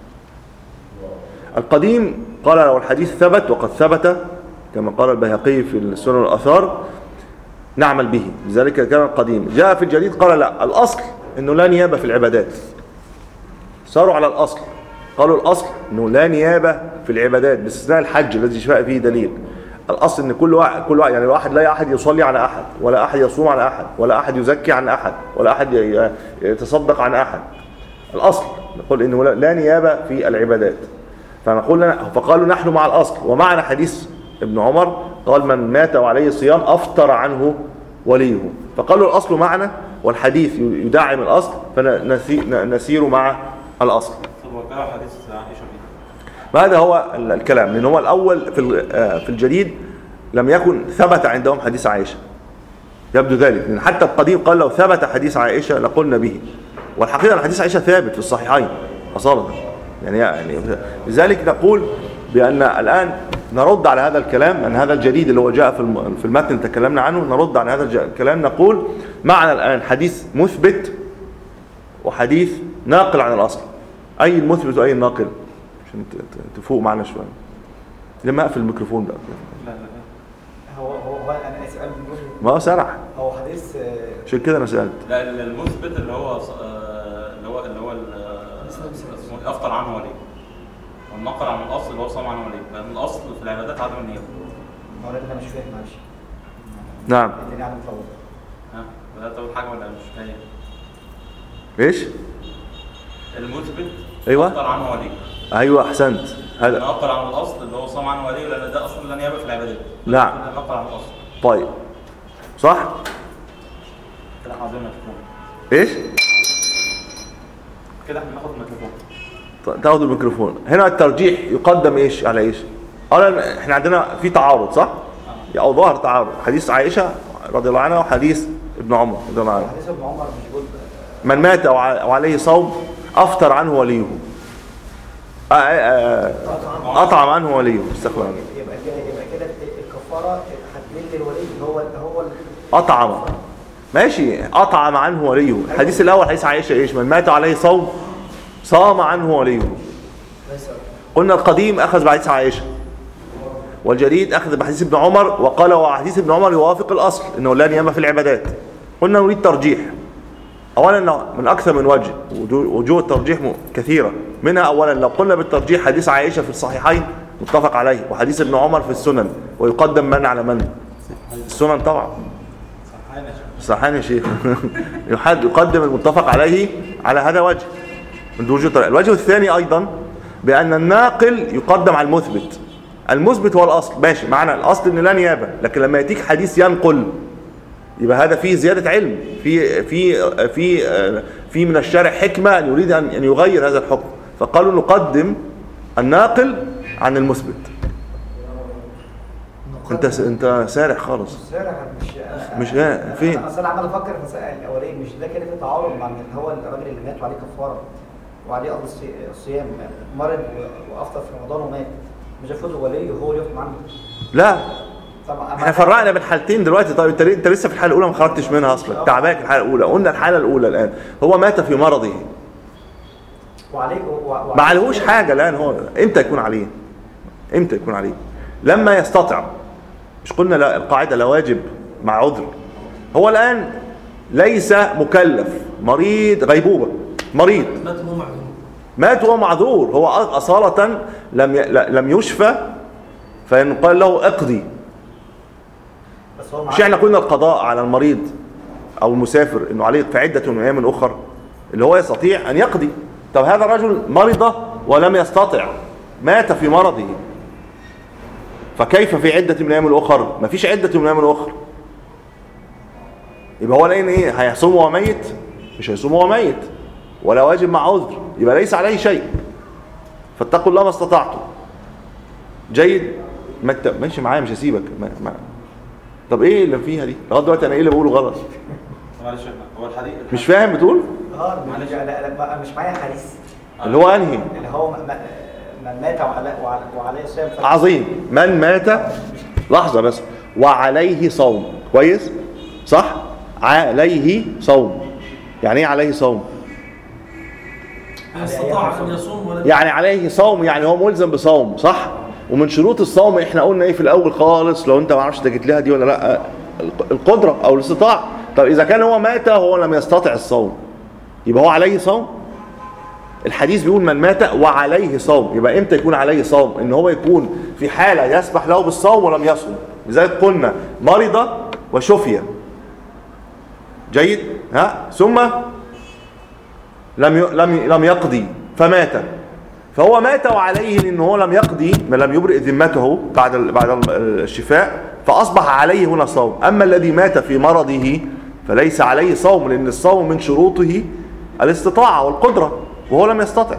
القديم قال: لو الحديث ثبت، وقد ثبت كما قال البيهقي في السنن والآثار، نعمل به. لذلك كان القديم. جاء في الجديد قال: لا، الأصل أنه لا نيابة في العبادات. صاروا على الأصل، قالوا الأصل أنه لا نيابة في العبادات باستثناء الحج الذي جاء فيه دليل. الأصل أن كل واحد يعني واحد لا أحد يصلي على أحد، ولا أحد يصوم على أحد، ولا أحد يزكي عن أحد، ولا أحد يتصدق عن أحد. الأصل نقول أنه لا نيابة في العبادات. فقالوا نحن مع الأصل. ومعنا حديث ابن عمر قال: من مات وعليه صيام أفطر عنه وليه. فقالوا الأصل معنا والحديث يدعم الأصل، فنسير مع الأصل. هذا هو الكلام. لأن هو الأول في الجديد لم يكن ثبت عندهم حديث عائشة، يبدو ذلك. لأن حتى القديم قال: لو ثبت حديث عائشة لقلنا به. والحقيقة أن حديث عائشة ثابت في الصحيحين أصالة. يعني لذلك نقول بأن الآن نرد على هذا الكلام، أن هذا الجديد اللي هو جاء في المتن اللي تكلمنا عنه، نرد على هذا الكلام. نقول معنا الآن حديث مثبت وحديث ناقل عن الأصل. أي المثبت وأي الناقل؟ عشان تفوق معنا شوية. لما أقفل الميكروفون بقى. هو أنا أسأل ما هو سرح. هو حديث عشان كده أنا سألت. لا، المثبت اللي هو أفطر عنه وليه، والنقل عن الأصل اللي هو صام عنه وليه. لأن الأصل في العبادات عدم النية. هو أنا مش فاهم، معلش. نعم. الدنيا عدم تطور. بدأت أقول حاجة ولا مش فاهم؟ إيش؟ المثبت أيوة. أفطر عنه وليه. أيوة، أحسنت. هذا النقل عن الأصل اللي هو صام عنه وليه، لأن ده أصل لا نيابة في العبادات. نعم. النقل عن الأصل. طيب، صح؟ كده احنا عايزين ميكروفون. إيش؟ كده احنا ناخد ميكروفون. تاخدوا الميكروفون. هنا الترجيح يقدم إيش على إيش؟ أولا إحنا عندنا في تعارض، صح؟ أو ظاهر تعارض. حديث عائشة رضي الله عنها وحديث ابن عمر رضي الله عنه. حديث ابن عمر مش بيقول من مات وعليه صوم أفطر عنه وليه. أطعم عنه وليه. استغفر الله. يبقى كده الكفارة هتميل للولي. هو أطعم. ماشي، أطعم عنه وليه. الحديث الأول حديث عائشة إيش؟ من مات عليه صوم صام عنه وليه. قلنا القديم أخذ بحديث عائشة، والجديد أخذ بحديث ابن عمر، وقال وحديث ابن عمر يوافق الأصل إنه لا نيابة في العبادات. قلنا نريد ترجيح. أولا من أكثر من وجه، وجوه الترجيح كثيرة. منها أولا لو قلنا بالترجيح حديث عائشة في الصحيحين متفق عليه، وحديث ابن عمر في السنن، ويقدم من على من؟ السنن طبعا. صحيح يا شيخ. يقدم المتفق عليه على هذا وجه من وجوه. الوجه الثاني أيضا بأن الناقل يقدم على المثبت. المثبت هو الأصل، ماشي معنا الأصل إن لا نيابة، لكن لما يأتيك حديث ينقل يبقى هذا فيه زيادة علم، في من الشارع حكمة أن يريد أن يغير هذا الحكم، فقالوا نقدم الناقل عن المثبت. انت سارح خالص. سارح مش فين؟ انا عمال افكر في المسائل الاوليه، مش ده كده في تعارض مع ان هو الراجل اللي مات وعليه كفاره وعليه قضاء الصيام، مرض وافطر في رمضان ومات، مش المفروض ولي هو اللي يحكم عنه؟ لا، طب احنا فرقنا بين حالتين دلوقتي. طيب انت لسه في الحاله الاولى ما خرجتش منها اصلا، تعباك الحاله الاولى. قلنا الحاله الاولى الان هو مات في مرضه وعليه ما عليهوش حاجه الان. هو امتى يكون عليه؟ امتى يكون عليه؟ لما يستطع. مش قلنا لا القاعده لا واجب مع عذر. هو الان ليس مكلف، مريض غيبوبه، مريض مات وهو معذور. هو اصاله لم يشفى فيقال له اقضي. بس هو مش احنا قلنا القضاء على المريض او المسافر انه عليه في عده من ايام اخر اللي هو يستطيع ان يقضي. طب هذا الرجل مرض ولم يستطع، مات في مرضه، فكيف في عده من ايام الاخر؟ ما فيش عده من ايام الاخر. يبقى هو الان ايه؟ هيصوم وهو ميت؟ مش هيصوم وهو ميت، ولا واجب مع عذر، يبقى ليس عليه شيء. فاتقوا الله ما استطعتم. جيد؟ ما انت ماشي معايا، مش هسيبك. طب ايه اللي فيها دي؟ لغايه دلوقتي انا ايه اللي بقوله غلط؟ معلش هو الحديث مش فاهم بتقول؟ معلش لا مش معايا حديث اللي هو انهي؟ اللي هو من مات وعليه صيام. عظيم. من مات، لحظه بس، وعليه صوم. كويس؟ صح؟ عليه صوم. يعني ايه عليه صوم؟ استطاع ان يصوم ولا يعني عليه صوم، يعني هو ملزم بصوم، صح؟ ومن شروط الصوم احنا قلنا ايه في الاول خالص؟ لو انت ما عرفش تجيت لها دي ولا لا، القدره او الاستطاعه. طب اذا كان هو مات هو لم يستطع الصوم، يبقى هو عليه صوم. الحديث بيقول من مات وعليه صوم. يبقى امتى يكون عليه صوم؟ ان هو يكون في حاله يسمح له بالصوم ولم يصوم. لذلك قلنا مرض وشفي. جيد؟ ثم لم يقضي فمات. فهو مات وعليه لأنه هو لم يقضي، ما لم يبرئ ذمته بعد الشفاء، فأصبح عليه هنا صوم. أما الذي مات في مرضه فليس عليه صوم، لأن الصوم من شروطه الاستطاعة والقدرة وهو لم يستطع.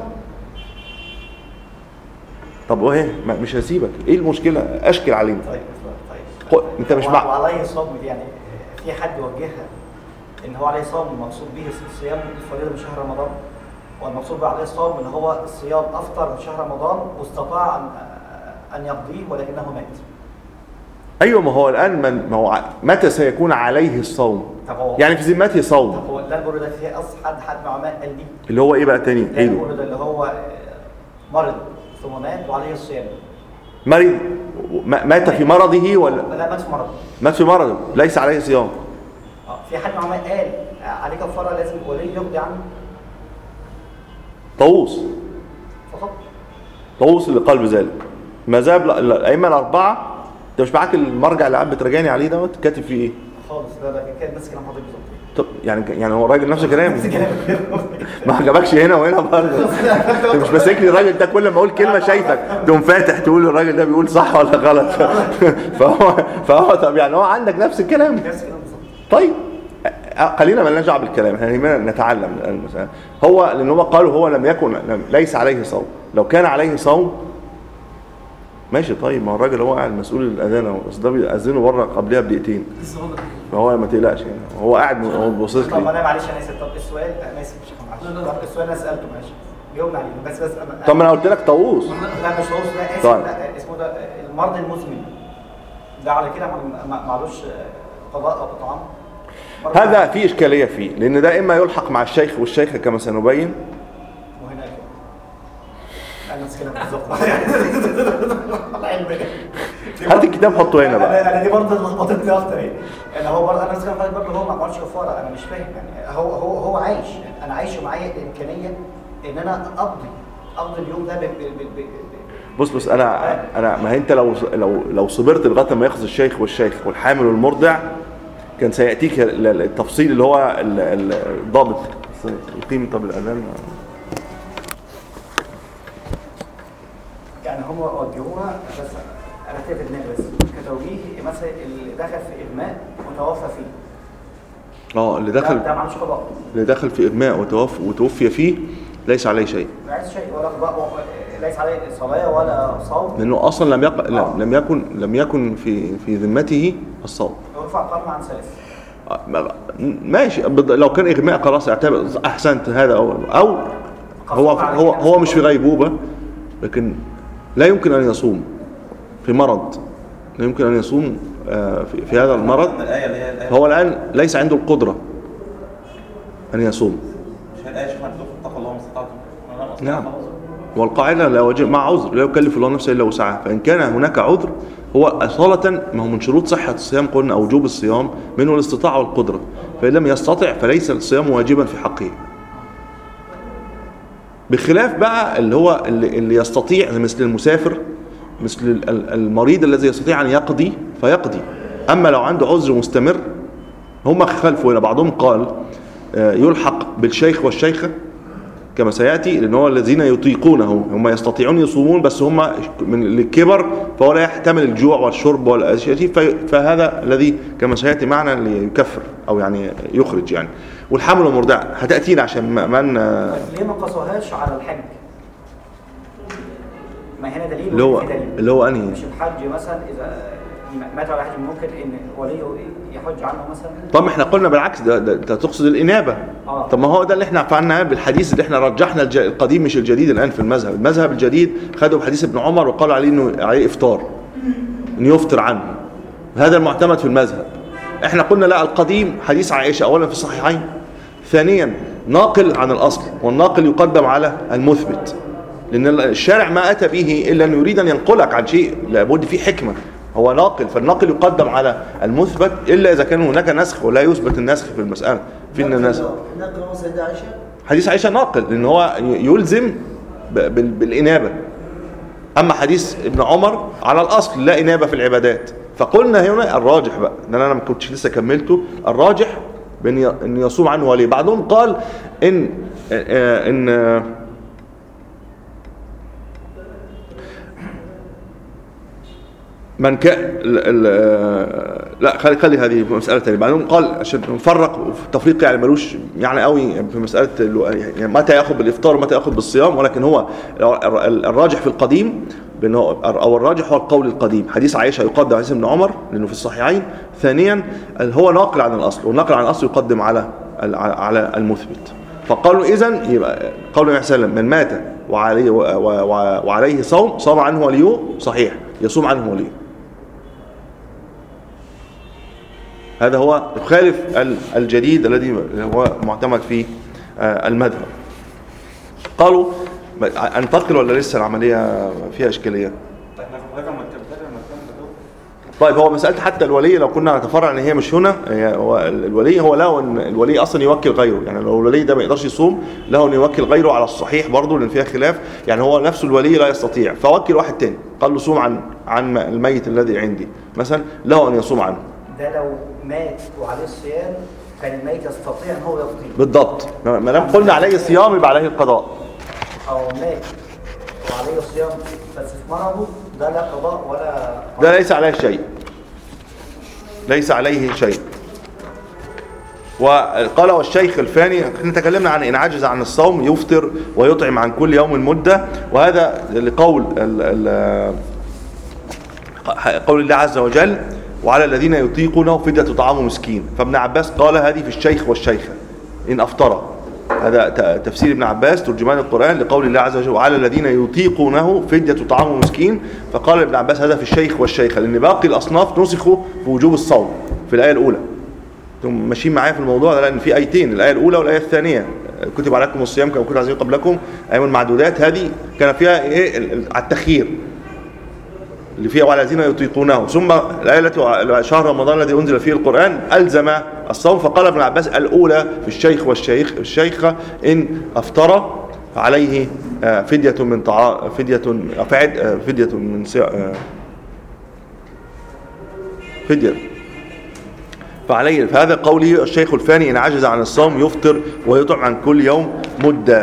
طب وإيه؟ مش هسيبك، إيه المشكلة؟ أشكل علينا. طيب أنت مش مع وعليه صوم يعني في حد وجهها ان هو عليه صوم المقصود به صيام الفريضه من شهر رمضان، والمقصود به عليه الصوم ان هو صيام افطر في شهر رمضان واستطاع ان يقضيه ولكنه مات. ايوه، ما هو الان ما هو متى سيكون عليه الصوم؟ يعني في ذمته صوم. طب هو لا البرده فيها حد مع ماء قال دي اللي هو ايه بقى تاني؟ لا البرده اللي هو مرض ثم مات وعليه الصيام. مرض مات في مرضه ولا لا؟ مات في مرضه. مات في مرضه ليس عليه صيام. في حد مع ماء قال عليه كفاره لازم ولي يقضي عنه. طاووس فقط. طاووس اللي قال بذلك. مذهب الائمه الاربعه. انت مش معاك المرجع اللي قاعد بتراجعني عليه دوت كاتب فيه ايه؟ خالص لا كان بس كلام حضرتك بالظبط. طب يعني هو الراجل نفس كلامي. ما عجبكش هنا وهنا برضه. انت مش ماسكني الراجل ده كل ما اقول كلمه شايفك تقوم فاتح تقول الراجل ده بيقول صح ولا غلط. فهو طب يعني هو عندك نفس الكلام. نفس الكلام بالظبط. طيب خلينا مالناش دعوه بالكلام، احنا يهمنا نتعلم المسألة. هو لان هو قالوا هو ليس عليه صوم. لو كان عليه صوم ماشي. طيب ما هو الراجل هو قاعد مسؤول الاذان اهو، بس ده بيأذنه بره قبلها بدقيقتين. فهو ما تقلقش يعني، هو قاعد هو باصص لي. طب انا معلش انا اسف. طب السؤال انا اسف مش معلش. طب السؤال انا سالته معلش جاوبنا عليه بس طب ما انا قلت لك طاووس. لا مش طاووس، لا اسف. طيب. لا اسمه ده المرض المزمن ده على كده معلوش قضاء او اطعام. هذا في اشكاليه فيه، لان ده اما يلحق مع الشيخ والشيخه كما سنبين. وهناك انا نفس كلام بالظبط. هات الكتاب حطه هنا بقى. انا دي برضه لخبطتني اكتر يعني. هو برضه انا نفس كلام حضرتك برضه، هو ما عملش كفاره. انا مش فاهم يعني هو عايش، انا عايش ومعايا الامكانيه ان انا اقضي اليوم ده بص انا ما انت لو صبرت لغايه ما ياخذ الشيخ والشيخ والحامل والمرضع كان سياتيك التفصيل اللي هو الضابط. يقيم طب الاذان يعني هم وجهوها. بس انا كده في دماغي بس كتوجيه مثلا اللي دخل في اغماء وتوفى فيه. اللي دخل ده معلوش قضاء. اللي دخل في اغماء وتوفي فيه ليس عليه شيء. ليس شيء ولا قضاء، ليس عليه صلاه ولا صوم، لانه اصلا لم يكن في ذمته الصوم. يرفع قرن عن ثلاث. ماشي. لو كان اغماء خلاص اعتبر احسنت هذا او هو مش في غيبوبه، لكن لا يمكن أن يصوم في مرض، لا يمكن أن يصوم في هذا المرض، هو الآن ليس عنده القدرة أن يصوم. مش الآية شيخ مكتوب اتقوا الله ما استطعتم. نعم، والقاعدة لا واجب مع عذر، لا يكلف الله نفسا إلا وسعها، فإن كان هناك عذر هو أصالة ما هو من شروط صحة الصيام قلنا أو وجوب الصيام منه الاستطاعة والقدرة، فإن لم يستطع فليس الصيام واجبا في حقه. بخلاف بقى اللي هو اللي يستطيع مثل المسافر، مثل المريض الذي يستطيع أن يقضي فيقضي. أما لو عنده عذر مستمر هم خلفوا هنا، بعضهم قال يلحق بالشيخ والشيخة كما سيأتي، لأن هو الذين يطيقونه هم يستطيعون يصومون بس هم من الكبر فهو لا يحتمل الجوع والشرب والأشياء، فهذا الذي كما سيأتي معنا اللي يكفر أو يعني يخرج يعني. والحمل والمرضع هتأتينا عشان من ليه ما قصوهاش على الحج؟ ما هنا دليل اللي هو أنهي؟ مش الحج مثلا إذا مات على حج ممكن إن وليه يحج عنه مثلا. طب احنا قلنا بالعكس، ده تقصد الإنابة. طب ما هو ده اللي احنا فعلناه بالحديث اللي احنا رجحنا القديم مش الجديد الآن في المذهب الجديد خدوا بحديث ابن عمر وقالوا عليه انه عليه إفطار، انه يفطر عنه، هذا المعتمد في المذهب. احنا قلنا لا، القديم حديث عائشة أولا في الصحيحين، ثانيا ناقل عن الأصل، والناقل يقدم على المثبت، لأن الشارع ما أتى به إلا أن يريد أن ينقلك عن شيء لابد فيه حكمة، هو ناقل، فالناقل يقدم على المثبت إلا إذا كان هناك نسخ ولا يثبت النسخ في المسألة. في النسخ ناقل سيدة عائشة، حديث عائشة ناقل لأن هو يلزم بالإنابة. أما حديث ابن عمر على الأصل لا إنابة في العبادات. فقلنا هنا الراجح بقى، لأن أنا ما كنتش لسه كملته، الراجح بأن يصوم عنه ولي. بعضهم قال إن من كان لا خلي هذه مسألة تانية. بعدهم قال عشان نفرق تفريق يعني ملوش يعني قوي في مسألة يعني متى يأخذ بالإفطار ومتى يأخذ بالصيام، ولكن هو الراجح في القديم أو الراجح هو القول القديم. حديث عائشة يقدم حديث ابن عمر لأنه في الصحيحين. ثانيا هو ناقل عن الأصل، والناقل عن الأصل يقدم على المثبت. فقالوا إذن يبقى قول النبي صلى الله عليه وسلم من مات وعليه صام عنه وليه، صحيح يصوم عنه وليه. هذا هو يخالف الجديد الذي هو معتمد في المذهب. قالوا انتقل ولا لسه العملية فيها إشكالية؟ طيب هو مسألة حتى الولي لو كنا نتفرع ان هي مش هنا، هو الولي هو له ان الولي اصلا يوكل غيره، يعني لو الولي ده ما يقدرش يصوم له ان يوكل غيره على الصحيح برضه، لان فيها خلاف، يعني هو نفسه الولي لا يستطيع فوكل واحد تاني قال له صوم عن الميت الذي عندي مثلا، له ان يصوم عنه. ده لو مات وعليه الصيام كان الميت يستطيع ان هو يفطر بالضبط، ما دام قلنا عليه الصيام يبقى عليه القضاء. او مات وعليه الصيام بس في مرضه ده لا قضاء ولا ده ليس عليه شيء، ليس عليه شيء. وقال والشيخ الفاني، احنا تكلمنا عن ان عجز عن الصوم يفطر ويطعم عن كل يوم مدة، وهذا لقول قول الله عز وجل وعلى الذين يطيقونه فدية طعام مسكين. فابن عباس قال هذه في الشيخ والشيخة إن أفطر، هذا تفسير ابن عباس ترجمان القرآن لقول الله عز وجل وعلى الذين يطيقونه فدية طعام مسكين. فقال ابن عباس هذا في الشيخ والشيخة، لأن باقي الأصناف نسخوا بوجوب الصوم في الآية الأولى. انتم ماشيين معايا في الموضوع ده، لأن في آيتين، الآية الأولى والآية الثانية، كتب عليكم الصيام كما كنتم عايزين قبلكم أيام المعدودات، هذه كان فيها إيه التخيير اللي فيها وعلى الذين يطيقونه، ثم الآية التي شهر رمضان الذي أنزل فيه القرآن ألزم الصوم. فقال ابن عباس الأولى في الشيخ والشيخة إن أفطر عليه فدية من طعام، فدية من فدية فعليه. فهذا قوله الشيخ الفاني إن عجز عن الصوم يفطر ويطعم عن كل يوم مدة.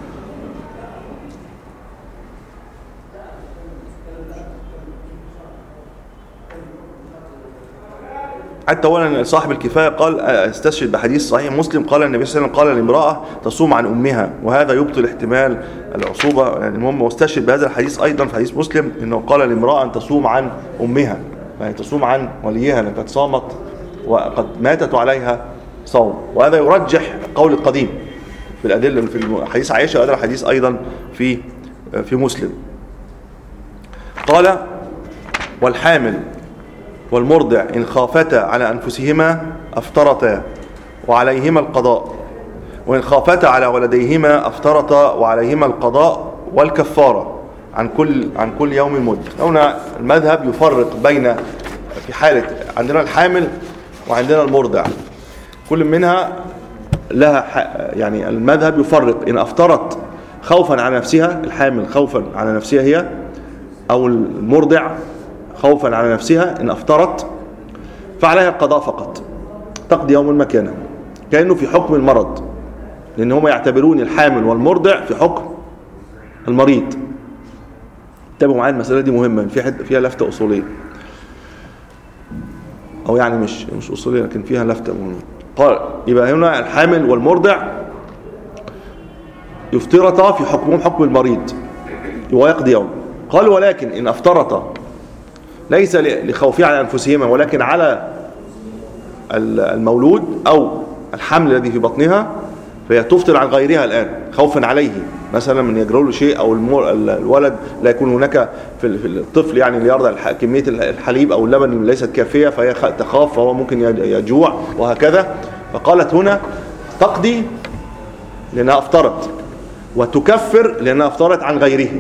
حتى اولا صاحب الكفاية قال استشهد بحديث صحيح مسلم قال النبي صلى الله عليه وسلم قال لامرأة تصوم عن أمها، وهذا يبطل احتمال العصوبة. يعني المهم واستشهد بهذا الحديث أيضا في حديث مسلم انه قال لامرأة أن تصوم عن أمها، يعني تصوم عن وليها لأن قد صامت وقد ماتت عليها صوم. وهذا يرجح قول القديم في الأدلة في حديث عائشة، وهذا الحديث أيضا في مسلم. قال والحامل والمرضع إن خافتا على أنفسهما أفطرتا وعليهما القضاء، وإن خافتا على ولديهما أفطرتا وعليهما القضاء والكفارة عن كل يوم مد. هنا المذهب يفرق بين في حالة عندنا الحامل وعندنا المرضع، كل منها لها يعني المذهب يفرق إن أفطرت خوفا على نفسها، الحامل خوفا على نفسها هي، أو المرضع خوفا على نفسها، إن أفطرت فعليها القضاء فقط، تقضي يوم مكانه كأنه في حكم المرض، لأن هم يعتبرون الحامل والمرضع في حكم المريض. انتبهوا معايا المسألة دي مهمة، فيها لفتة أصولية، أو يعني مش أصولية لكن فيها لفتة مهمة. قال يبقى هنا الحامل والمرضع يفطرتا في حكمهم حكم المريض ويقضي يوم. قال ولكن إن أفطرتا ليس لخوفها على أنفسهما ولكن على المولود أو الحمل الذي في بطنها، فهي تفطر عن غيرها الآن خوفا عليه، مثلا من يجرى له شيء، أو الولد لا يكون هناك في الطفل يعني ليرضع كمية الحليب أو اللبن ليست كافية، فهي تخاف فهو ممكن يجوع وهكذا. فقالت هنا تقضي لأنها أفطرت، وتكفر لأنها أفطرت عن غيره.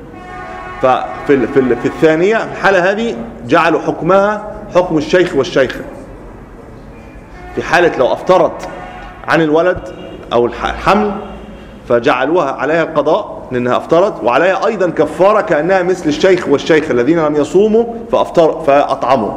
ففي الثانية في الحالة هذه جعلوا حكمها حكم الشيخ والشيخة. في حالة لو أفطرت عن الولد أو الحمل فجعلوها عليها القضاء لأنها أفطرت، وعليها أيضا كفارة كأنها مثل الشيخ والشيخة الذين لم يصوموا فأطعموا.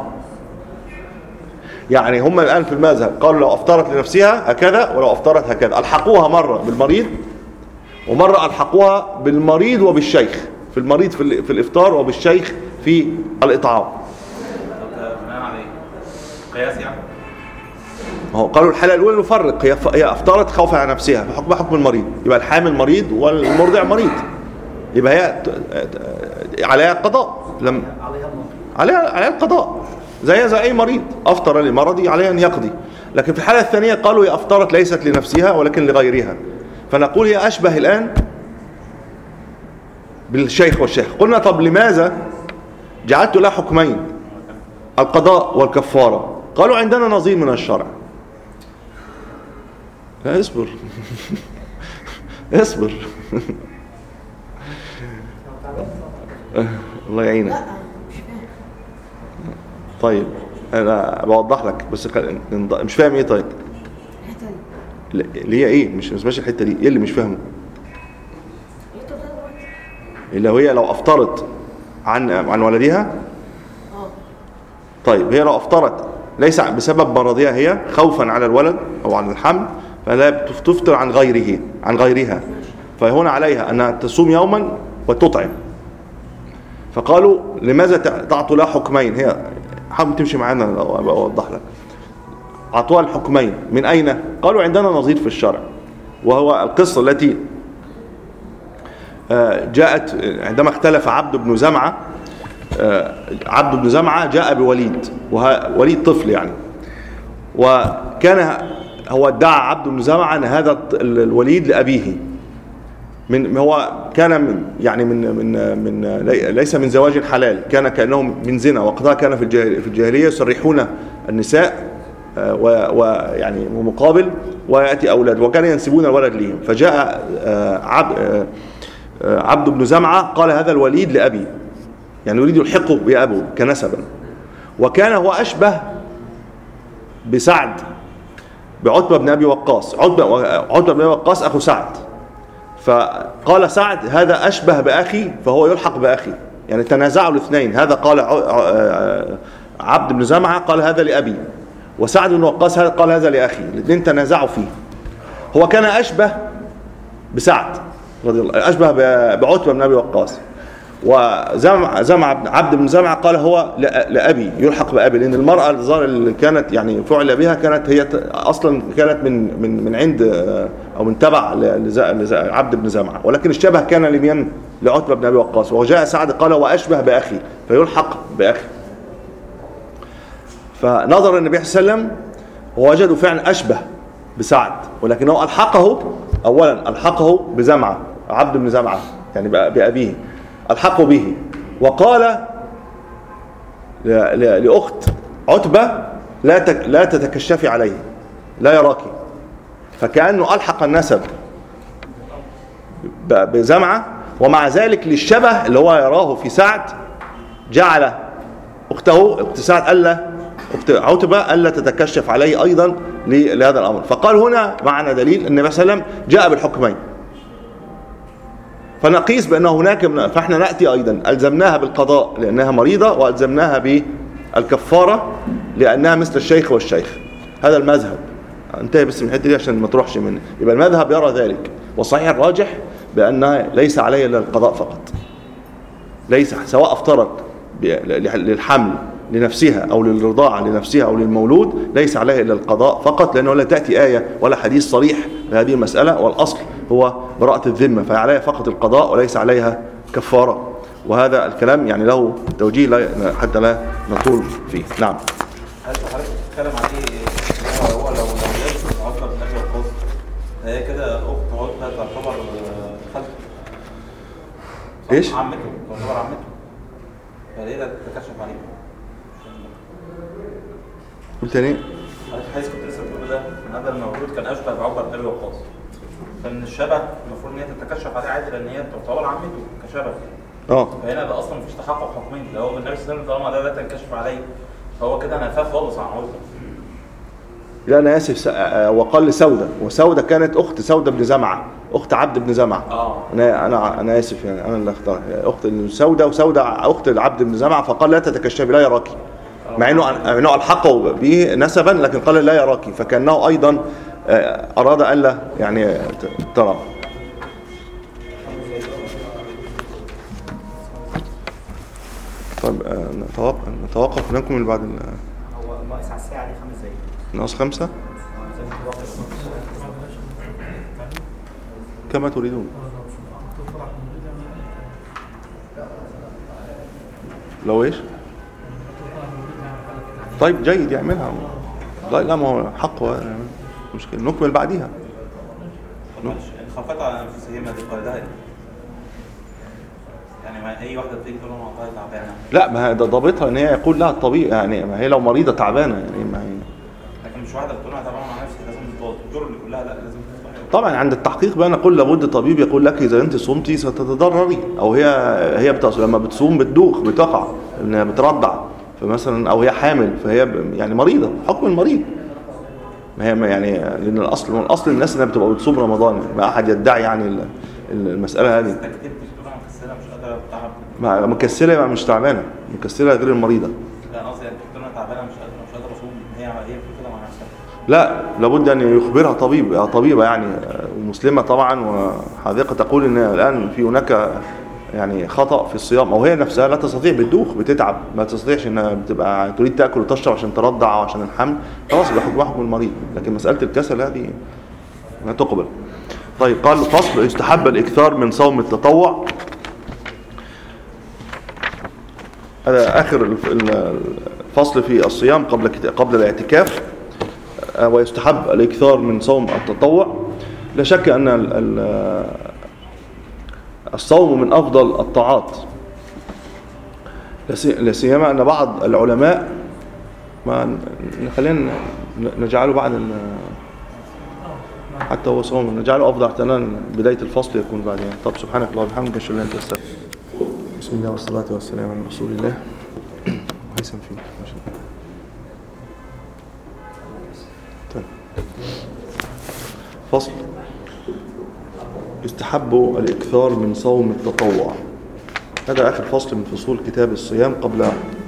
يعني هم الآن في المذهب قالوا لو أفطرت لنفسها هكذا ولو أفطرت هكذا، ألحقوها مرة بالمريض ومرة ألحقوها بالمريض وبالشيخ، في المريض في الإفطار وبالشيخ في الإطعام. بناء عليه قياس يعني هو قالوا الحالة الأولى نفرق، هي أفطرت خوفا على نفسها فحكمها حكم المريض، يبقى الحامل مريض والمرضع مريض، يبقى هي عليها القضاء، عليها القضاء زي أي مريض أفطر لمرضي عليها أن يقضي. لكن في الحالة الثانية قالوا هي أفطرت ليست لنفسها ولكن لغيرها، فنقول هي أشبه الآن بالشيخ والشيخ. قلنا طب لماذا جعلت لها حكمين القضاء والكفارة؟ قالوا عندنا نظير من الشرع. لا اصبر اصبر الله يعينك. طيب انا بوضح لك بس مش فاهم ايه. طيب اللي هي ايه؟ مش ماشي الحته دي، ايه اللي مش فاهمه؟ اللي هي لو افطرت عن ولدها. طيب هي لو افطرت ليس بسبب مرضها هي خوفا على الولد او على الحمل فلا تفطر عن غيرها، فهنا عليها انها تصوم يوما وتطعم. فقالوا لماذا تعطوا لها حكمين؟ هي حاول تمشي معانا اوضح لك. اعطوها الحكمين من اين؟ قالوا عندنا نظير في الشرع، وهو القصه التي جاءت عندما اختلف عبد بن زمعة. عبد بن زمعة جاء بوليد، وليد طفل يعني، وكان هو ادعى عبد بن زمعة ان هذا الوليد لأبيه، هو كان يعني من ليس من زواج حلال، كان كأنه من زنا، وقتها كان في الجاهلية يسرحون النساء ويعني مقابل ويأتي أولاد، وكان ينسبون الولد لهم. فجاء عبد بن زمعة قال هذا الوليد لأبي، يعني يريد يلحقه بأبوه كنسبا. وكان هو أشبه بسعد بعتبة بن أبي وقاص، عتبة بن أبي وقاص أخو سعد، فقال سعد هذا أشبه بأخي فهو يلحق بأخي، يعني تنازعوا الاثنين. هذا قال عبد بن زمعة قال هذا لأبي، وسعد بن وقاص قال هذا لأخي، الاثنين تنازعوا فيه. هو كان أشبه بسعد رضي الله، أشبه بعتبة بن أبي وقاص. عبد بن زمعة قال هو لأبي يلحق بأبي، لأن المرأة اللي كانت يعني فعل بها كانت هي أصلا كانت من عند أو من تبع عبد بن زمعة، ولكن الشبه كان لمن؟ لعتبة بن أبي وقاص. وجاء سعد قال وأشبه بأخي فيلحق بأخي. فنظر النبي صلى الله عليه وسلم ووجدوا فعلا أشبه بسعد، ولكنه أولا ألحقه بزمعة، عبد بن زمعة يعني بأبيه ألحقه به، وقال لأخت عتبة لا تتكشفي عليه، لا يراك، فكأنه ألحق النسب بزمعة، ومع ذلك للشبه اللي هو يراه في سعد جعل أخته أخت سعد أخت عتبة ألا تتكشف عليه أيضا لهذا الأمر. فقال هنا معنا دليل أن النبي صلى الله عليه وسلم جاء بالحكمين، فنقيس بأن هناك فإحنا نأتي أيضا ألزمناها بالقضاء لأنها مريضة، وألزمناها بالكفارة لأنها مثل الشيخ والشيخ. هذا المذهب. انتهي بس من الحته دي عشان ما تروحش مني. يبقى المذهب يرى ذلك، والصحيح الراجح بأن ليس عليه إلا القضاء فقط، ليس سواء افترض للحمل لنفسها أو للرضاعة لنفسها أو للمولود، ليس عليه إلا القضاء فقط، لأنه لا تأتي آية ولا حديث صريح بهذه المسألة، والأصل هو براءة الذمة، فعليها فقط القضاء وليس عليها كفارة. وهذا الكلام يعني له توجيه حتى لا نطول فيه. نعم. هل حضرتك بتتكلم عليه هو لو جاي عقد الأكل والقصد، هي كده أخت عقد تعتبر خالته؟ إيش؟ عمته، تعتبر عمته، فليه لا تتكشف عليه؟ قلت تاني؟ حيث كنت لسه بتقول ده ان هذا المولود كان اشبه بعقبه الابي وقاص، فان الشبه المفروض ان هي تتكشف عليه عادي لان هي تعتبر عمته كشبه. فهنا ده اصلا مفيش تحقق حكمين، ده هو النبي صلى الله عليه وسلم طالما ده لا تنكشف عليه فهو كده نفاه خالص عن عقبه. لا انا اسف، وقال لسوده، وسوده كانت اخت سوده بن زمعه، اخت عبد بن زمعه. انا اسف يعني انا اللي اختار اخت سوده، وسوده اخت العبد بن زمعه، فقال لا تتكشفي لا يراكي، مع انه الحقه به نسبا لكن قال لا يراكي، فكانه ايضا اراد الا يعني ترى. طيب نتوقف ونكمل من بعد هو ناقص على الساعه دي 5 دقايق. ناقص 5 كما تريدون. لو ايش؟ طيب جيد يعملها. لا ما هو حقه مشكلة، نكمل بعديها. خافت على انفسهما دي قاعدها يعني ما اي واحده بتيجي تقول لهم والله تعبانه. لا ما هي ضابطها ان هي يقول لها الطبيعي، يعني ما هي لو مريضه تعبانه يعني ما هي، لكن مش واحده بتقول انا تعبانه مع نفسي لازم الدور اللي كلها لا لازم طبعا عند التحقيق بقى نقول لابد طبيب يقول لك اذا انت صمتي ستتضرري، او هي لما بتصوم بتدوخ بتقع انها بترضع فمثلا، او هي حامل فهي يعني مريضه حكم المريض. ما هي يعني لان الاصل الناس انها بتبقى بتصوم رمضان، ما احد يدعي يعني المساله هذه. ما مكسله يبقى مش تعبانه، مكسله غير المريضه. لا قصدي يعني بتقول انا تعبانه مش قادره اصوم، هي كده مع نفسها. لا لابد ان يخبرها طبيبه يعني مسلمه طبعا وحاذقه تقول ان الان في هناك يعني خطأ في الصيام، او هي نفسها لا تستطيع بتدوخ بتتعب ما تستطيعش انها بتبقى تريد تاكل وتشرب عشان ترضع او عشان الحمل، خلاص يبقى حكم المريض. لكن مساله الكسل هذه لا تقبل. طيب قال فصل يستحب الاكثار من صوم التطوع. هذا اخر الفصل في الصيام قبل الاعتكاف. ويستحب الاكثار من صوم التطوع. لا شك ان الصوم من افضل الطاعات، لا سيما ان بعض العلماء ما خلينا نجعله بعد حتى هو صوم نجعله افضل حتى بدايه الفصل يكون بعدين. طب سبحانك اللهم وبحمدك اشهد ان لا اله الا انت استغفرك. بسم الله والصلاه والسلام على رسول الله. هيثم فيك ماشي. طيب فصل يستحب الإكثار من صوم التطوع. هذا آخر فصل من فصول كتاب الصيام قبل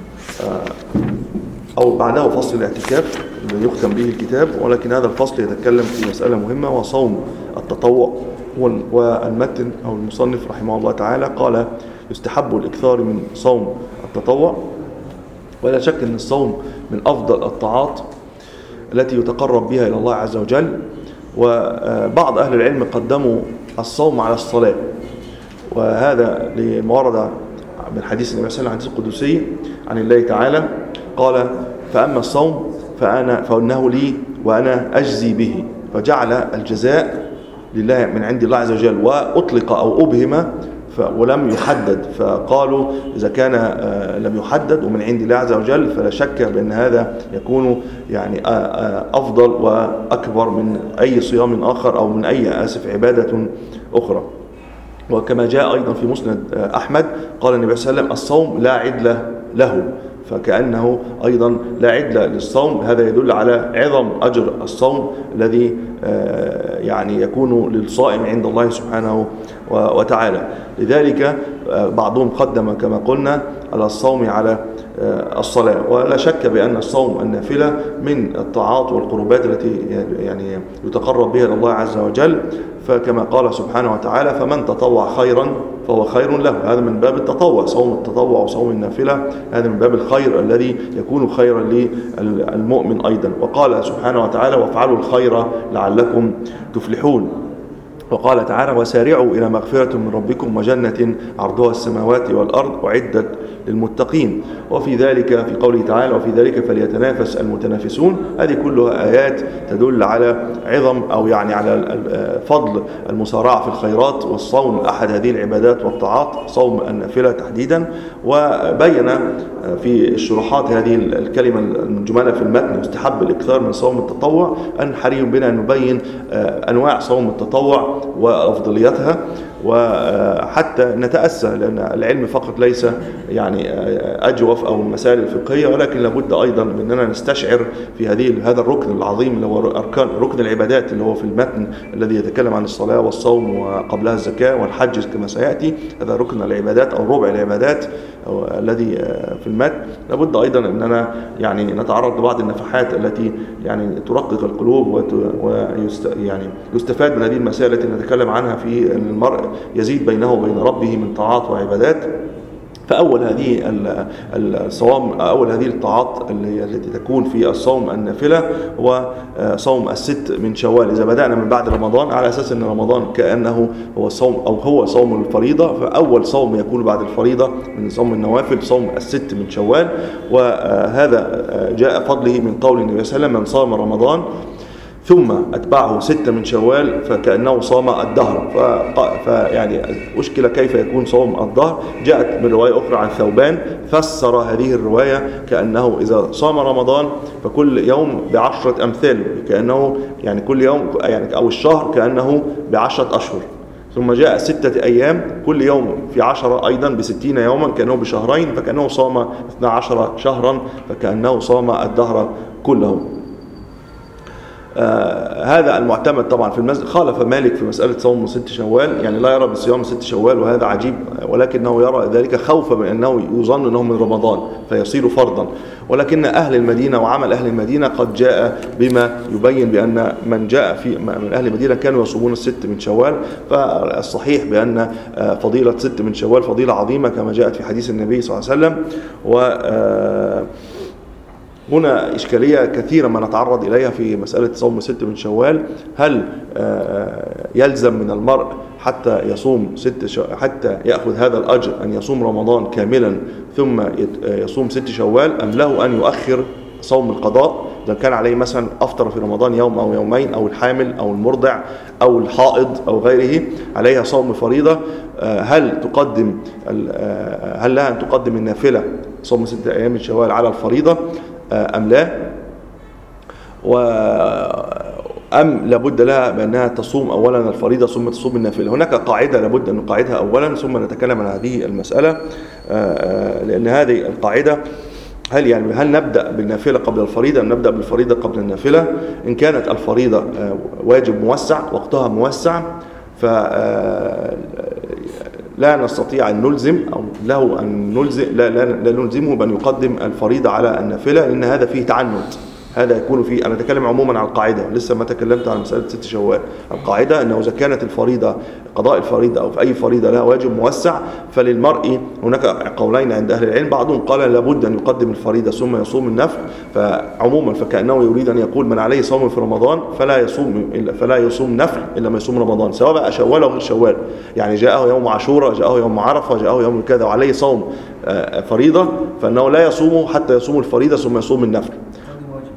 أو بعده فصل الاعتكاف الذي يختم به الكتاب، ولكن هذا الفصل يتكلم في مسألة مهمة وصوم التطوع. والمتن أو المصنف رحمه الله تعالى قال يستحب الإكثار من صوم التطوع. ولا شك أن الصوم من أفضل الطاعات التي يتقرب بها إلى الله عز وجل. وبعض أهل العلم قدموا الصوم على الصلاة، وهذا لما ورد من حديث النبي صلى الله عليه وسلم، حديث قدسي عن الله تعالى قال فأما الصوم فإنه لي وأنا أجزي به، فجعل الجزاء لله من عند الله عز وجل، وأطلق أو أبهم ولم يحدد، فقالوا إذا كان لم يحدد ومن عند الله عز وجل فلا شك بأن هذا يكون يعني أفضل وأكبر من أي صيام آخر أو من أي عبادة أخرى. وكما جاء أيضا في مسند أحمد قال النبي صلى الله عليه وسلم الصوم لا عدل له، فكأنه أيضا لا عدل للصوم. هذا يدل على عظم أجر الصوم الذي يعني يكون للصائم عند الله سبحانه وتعالى. لذلك بعضهم قدم كما قلنا على الصوم على الصلاة. ولا شك بأن الصوم النافلة من الطاعات والقربات التي يعني يتقرب بها إلى الله عز وجل، فكما قال سبحانه وتعالى فمن تطوع خيرا فهو خير له. هذا من باب التطوع، صوم التطوع وصوم النافلة هذا من باب الخير الذي يكون خيرا للمؤمن أيضا. وقال سبحانه وتعالى وافعلوا الخير لعلكم تفلحون. وقال تعالى وسارعوا إلى مغفرة من ربكم وجنة عرضها السماوات والأرض أعدت للمتقين. وفي ذلك في قوله تعالى وفي ذلك فليتنافس المتنافسون. هذه كلها آيات تدل على عظم أو يعني على فضل المسارعة في الخيرات. والصوم أحد هذه العبادات والطاعات، صوم النافلة تحديدا. وبين في الشروحات هذه الكلمة المجملة في المتن يستحب الإكثار من صوم التطوع، أن حري بنا أن نبين أنواع صوم التطوع وأفضليتها وحتى نتأسى، لأن العلم فقط ليس يعني أجوف أو المسائل الفقهية، ولكن لابد أيضا أننا نستشعر في هذا الركن العظيم اللي هو ركن العبادات اللي هو في المتن الذي يتكلم عن الصلاة والصوم وقبلها الزكاة والحج كما سيأتي. هذا ركن العبادات أو ربع العبادات الذي في المتن. لابد أيضا أننا يعني نتعرض لبعض النفحات التي يعني ترقق القلوب يعني يستفاد من هذه المسائل التي نتكلم عنها في المرء يزيد بينه وبين ربه من طاعات وعبادات. فأول هذه الصوم أول هذه الطاعات التي تكون في الصوم النافلة هو صوم الست من شوال. إذا بدأنا من بعد رمضان على أساس أن رمضان كأنه هو صوم أو هو صوم الفريضة، فأول صوم يكون بعد الفريضة من صوم النوافل صوم الست من شوال. وهذا جاء فضله من قول النبي صلى الله عليه وسلم من صام رمضان ثم أتبعه 6 من شوال فكأنه صام الدهر. فيعني أشكل كيف يكون صوم الدهر. جاءت من رواية أخرى عن ثوبان فسر هذه الرواية كأنه إذا صام رمضان فكل يوم ب10 أمثال، كأنه يعني كل يوم يعني أو الشهر كأنه ب10 أشهر. ثم جاء 6 أيام كل يوم في 10 أيضا ب60 يوما كأنه بشهرين، فكأنه صام 12 شهرا فكأنه صام الدهر كله. هذا المعتمد طبعا في المسجد. خالف مالك في مسألة صوم 6 شوال، يعني لا يرى بصيام 6 شوال وهذا عجيب، ولكنه يرى ذلك خوفا من أنه يظن أنه من رمضان فيصير فرضا. ولكن أهل المدينة وعمل أهل المدينة قد جاء بما يبين بأن من جاء من أهل المدينة كانوا يصومون 6 من شوال. فالصحيح بأن فضيلة 6 من شوال فضيلة عظيمة كما جاءت في حديث النبي صلى الله عليه وسلم. هنا إشكالية كثيرة ما نتعرض إليها في مسألة صوم 6 من شوال. هل يلزم من المرء حتى يصوم حتى يأخذ هذا الأجر أن يصوم رمضان كاملا ثم يصوم 6 شوال، أم له أن يؤخر صوم القضاء إذا كان عليه مثلا أفطر في رمضان يوم أو يومين، أو الحامل أو المرضع أو الحائض أو غيره عليها صوم فريضة؟ هل لها أن تقدم النافلة صوم 6 أيام من شوال على الفريضة أم لا؟ أم لابد لها بأنها تصوم أولا الفريضة ثم تصوم النافلة؟ هناك قاعدة لابد أن نقاعدها أولا ثم نتكلم عن هذه المسألة، لأن هذه القاعدة هل نبدأ بالنافلة قبل الفريضة أم نبدأ بالفريضة قبل النافلة؟ إن كانت الفريضة واجب موسع وقتها موسع لا نستطيع أن نلزم أو له أن نلزم لا نلزمه بأن يقدم الفريضة على النافلة، لأن هذا فيه تعنت. هذا يكون فيه، أنا أتكلم عموما عن القاعدة، لسه ما تكلمت عن مسألة 6 شوال. القاعدة أنه إذا كانت الفريضة قضاء الفريضة أو في أي فريضة لها واجب موسع فللمرء، هناك قولين عند أهل العلم، بعضهم قال لابد أن يقدم الفريضة ثم يصوم النفل. فعموما فكأنه يريد أن يقول من عليه صوم في رمضان فلا يصوم نفل إلا ما يصوم رمضان، سواء بقى شوال أو غير شوال. يعني جاءه يوم عاشوراء، جاءه يوم عرفة، جاءه يوم كذا وعليه صوم فريضة، فإنه لا يصومه حتى يصوم الفريضة ثم يصوم النفل.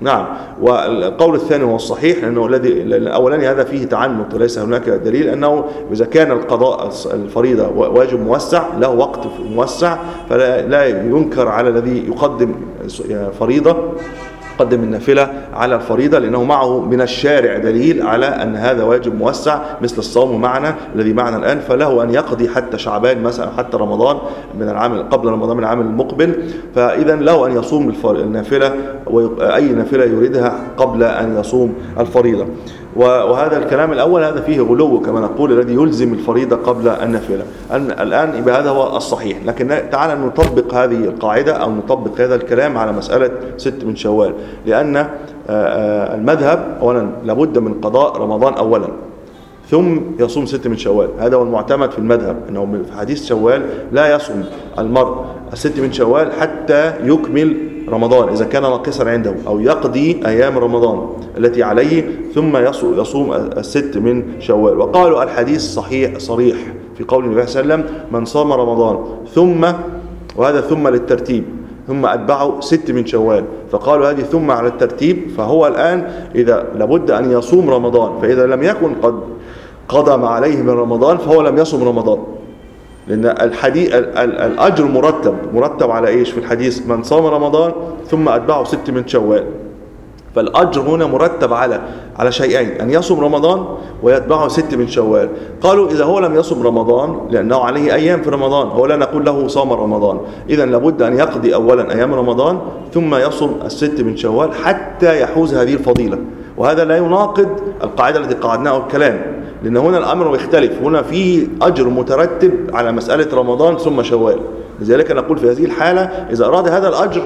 نعم. والقول الثاني هو الصحيح، لأنه الأولاني هذا فيه تعنت وليس هناك دليل، أنه إذا كان القضاء الفريضة واجب موسع له وقت موسع فلا ينكر على الذي يقدم فريضة قدم النافلة على الفريضة، لأنه معه من الشارع دليل على أن هذا واجب موسع مثل الصوم معنا الذي معنا الآن، فله أن يقضي حتى شعبان مثلا، حتى رمضان من العام قبل رمضان من العام المقبل، فإذا له أن يصوم النافلة أي نافلة يريدها قبل أن يصوم الفريضة. وهذا الكلام الأول هذا فيه غلو كما نقول، الذي يلزم الفريضة قبل النافلة. الآن يبقى هذا هو الصحيح، لكن تعالى نطبق هذه القاعدة أو نطبق هذا الكلام على مسألة 6 من شوال، لأن المذهب أولا لابد من قضاء رمضان أولا ثم يصوم 6 من شوال. هذا هو المعتمد في المذهب، أنه في حديث شوال لا يصوم المرء 6 من شوال حتى يكمل رمضان إذا كان ناقصا عنده، أو يقضي أيام رمضان التي عليه ثم يصوم 6 من شوال. وقالوا الحديث صحيح صريح في قول النبي صلى الله عليه وسلم: من صام رمضان ثم، وهذا ثم للترتيب، ثم أتبعه 6 من شوال، فقالوا هذه ثم على الترتيب، فهو الآن إذا لابد أن يصوم رمضان، فإذا لم يكن قد قضى ما عليه من رمضان فهو لم يصوم رمضان، لأن الأجر مرتب على إيش في الحديث؟ من صام رمضان ثم أتبعه 6 من شوال. فالأجر هنا مرتب على شيئين: أن يصوم رمضان ويتبعه 6 من شوال. قالوا إذا هو لم يصوم رمضان لأنه عليه أيام في رمضان، هو لا نقول له صام رمضان، إذن لابد أن يقضي أولا أيام رمضان ثم يصوم 6 من شوال حتى يحوز هذه الفضيلة. وهذا لا يناقض القاعدة التي قعدناها الكلام، لأن هنا الأمر يختلف، هنا فيه أجر مترتب على مسألة رمضان ثم شوال. لذلك نقول في هذه الحالة إذا أراد هذا الأجر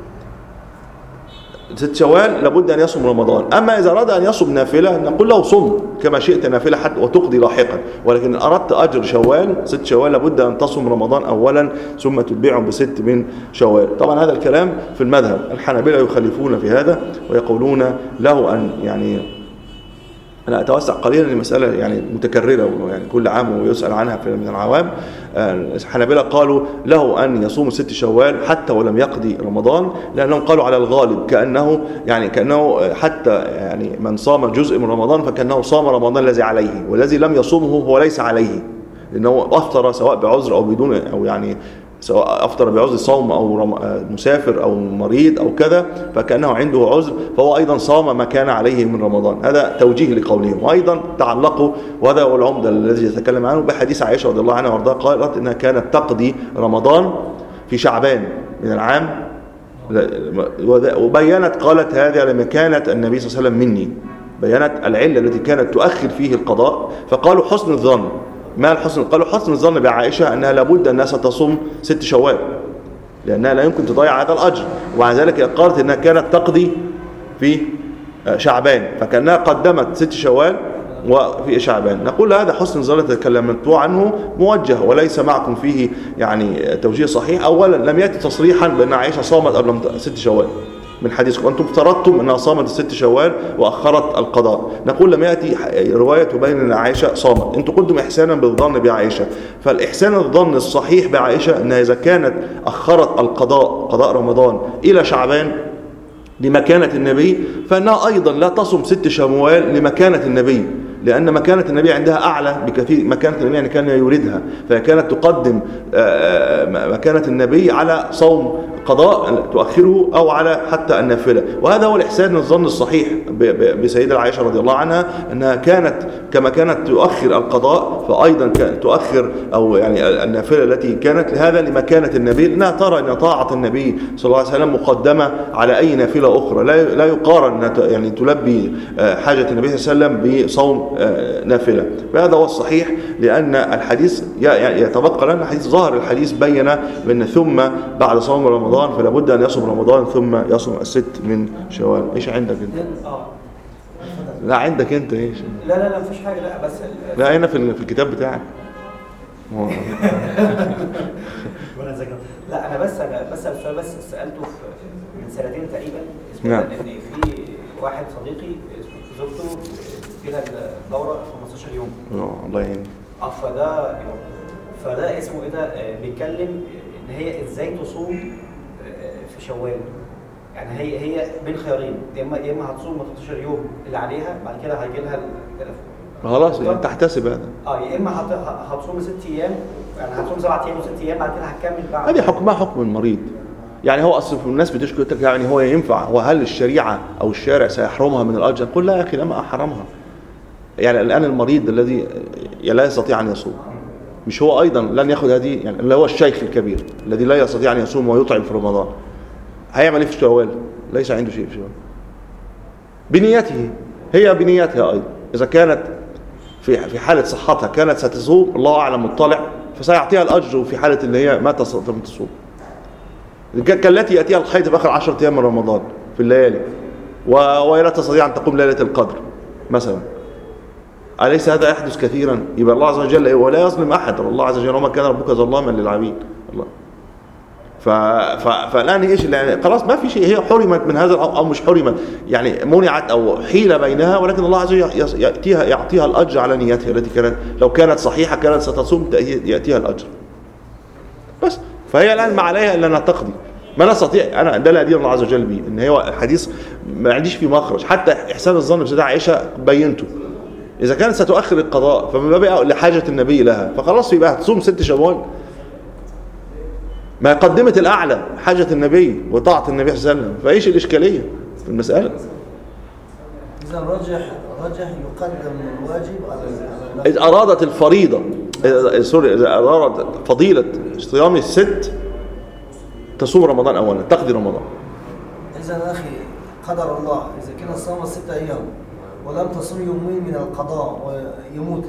6 شوال لابد أن يصوم رمضان. أما إذا أراد أن يصوم نافلة نقول له صم كما شئت نافلة حتى وتقضي لاحقا، ولكن إن أردت أجر شوال 6 شوال لابد أن تصوم رمضان أولا ثم تتبعهم ب6 من شوال. طبعا هذا الكلام في المذهب. الحنابلة يخالفون في هذا ويقولون له أن، يعني أنا أتوسع قليلا لمسألة يعني متكررة يعني كل عام ويسأل عنها من العوام. الحنابلة قالوا له أن يصوم 6 شوال حتى ولم يقضي رمضان، لأنهم قالوا على الغالب كأنه حتى يعني من صام جزء من رمضان فكأنه صام رمضان الذي عليه، والذي لم يصومه هو ليس عليه، لأنه أفطر سواء بعذر أو بدون، أو يعني سواء أفطر بعذر صوم أو مسافر أو مريض أو كذا، فكأنه عنده عذر فهو أيضا صام ما كان عليه من رمضان. هذا توجيه لقولهم. وأيضا تعلقوا، وهذا هو العمدة الذي يتكلم عنه، بحديث عائشة رضي الله عنها وارضاها، قالت إنها كانت تقضي رمضان في شعبان من العام، وبينت قالت هذا لما كانت النبي صلى الله عليه وسلم مني، بينت العلة التي كانت تؤخر فيه القضاء. فقالوا حسن الظن. ما الحسن؟ قالوا حسن الظن بعائشة أنها لابد أنها ستصوم 6 شوال لأنها لا يمكن تضيع هذا الأجر، ومع ذلك قالت أنها كانت تقضي في شعبان، فكأنها قدمت 6 شوال وفي شعبان. نقول هذا حسن الظن تكلمت عنه موجه وليس معكم فيه يعني توجيه صحيح. أولا لم يأتي تصريحا بأن عائشة صامت قبل 6 شوال من حديثكم، وأنتم افترضتم أنها صامت 6 شوال وأخرت القضاء. نقول لم يأتي رواية تبين أن عائشة صامت. أنتم قلتم إحسانا بالظن بعائشة، فالإحسان الظن الصحيح بعائشة أنها إذا كانت أخرت قضاء رمضان إلى شعبان لمكانة النبي، فإنها أيضا لا تصم 6 شوال لمكانة النبي، لأن مكانة النبي عندها أعلى بكثير. مكانة النبي يعني كان يريدها، فكانت تقدم مكانة النبي على صوم قضاء تؤخره أو على حتى النافلة. وهذا هو الإحسان الظن الصحيح بسيدة عائشة رضي الله عنها، أنها كانت كما كانت تؤخر القضاء فأيضا تؤخر أو يعني النافلة التي كانت لهذا لمكانة النبي، لأنها ترى أن طاعة النبي صلى الله عليه وسلم مقدمة على أي نافلة أخرى. لا يقارن يعني تلبي حاجة النبي صلى الله عليه وسلم بصوم نافلة. فهذا هو الصحيح، لأن الحديث يتبقى لنا حديث ظاهر الحديث بين بأن ثم بعد صوم رمضان فلا بد أن يصوم رمضان ثم يصوم 6 من شوال. إيش عندك أنت؟ لا عندك أنت إيش؟ لا مفيش حاجة. لا بس لا هنا في الكتاب بتاعك. لا أنا بسأل سؤال بس سألته من سنتين تقريبا. نعم. إن في واحد صديقي زوجته فيها الدورة 15 يوم. الله يعين. فده اسمه ايه ده؟ بيتكلم ان هي ازاي تصوم في شوال. يعني هي بين خيارين، يا اما هتصوم 13 يوم اللي عليها، بعد كده هيجي لها خلاص يعني تحتسب هذا. يا اما هتصوم 6 ايام، يعني هتصوم 7 ايام و6 ايام، بعد كده هتكمل بعد. هذه حكمها حكم المريض. يعني هو اصلا الناس بتشكي يعني هو ينفع، وهل الشريعه او الشارع سيحرمها من الاجر؟ قل لا يا اخي، لما احرمها. يعني الان المريض الذي لا يستطيع ان يصوم، مش هو ايضا لن ياخذ هذه، يعني اللي هو الشيخ الكبير الذي لا يستطيع ان يصوم ويطعم في رمضان، هيعمل ايه في شوال؟ ليس عنده شيء في شوال. بنيته، هي بنيتها ايضا، اذا كانت في حاله صحتها كانت ستصوم، الله اعلم مطلع، فسيعطيها الاجر في حاله اللي هي ما تستطيع ان تصوم. كالتي ياتيها الحيض في اخر 10 ايام من رمضان في الليالي وهي لا تستطيع ان تقوم ليله القدر مثلا. أليس هذا يحدث كثيرا؟ يبقى الله عز وجل ولا يظلم أحد، الله عز وجل وما كان ربك ظلاما للعبيد. الله. فالآن ايش يعني خلاص ما في شيء، هي حرمت من هذا أو مش حرمت، يعني منعت أو حيل بينها، ولكن الله عز وجل يعطيها الأجر على نيتها التي كانت لو كانت صحيحة كانت ستصوم يأتيها الأجر. بس فهي الآن ما عليها إلا أنها تقضي. ما نستطيع، أنا ده لا أدين الله عز وجل به، إن هو الحديث ما عنديش فيه مخرج، حتى إحسان الظن بسيدة عائشة بينته. إذا كانت ستؤخر القضاء فمن باب لحاجة النبي لها، فخلاص يبقى هتصوم 6 شوال. ما قدمت الأعلى حاجة النبي وطاعة النبي صلى الله عليه وسلم، فإيش الإشكالية في المسألة؟ إذا رجح يقدم الواجب على إذا أرادت الفريضة، إذا أرادت فضيلة صيام الست تصوم رمضان أولا، تقضي رمضان. إذا أخي قدر الله إذا كان صام 6 أيام ولم تصم يومين من القضاء ويموت،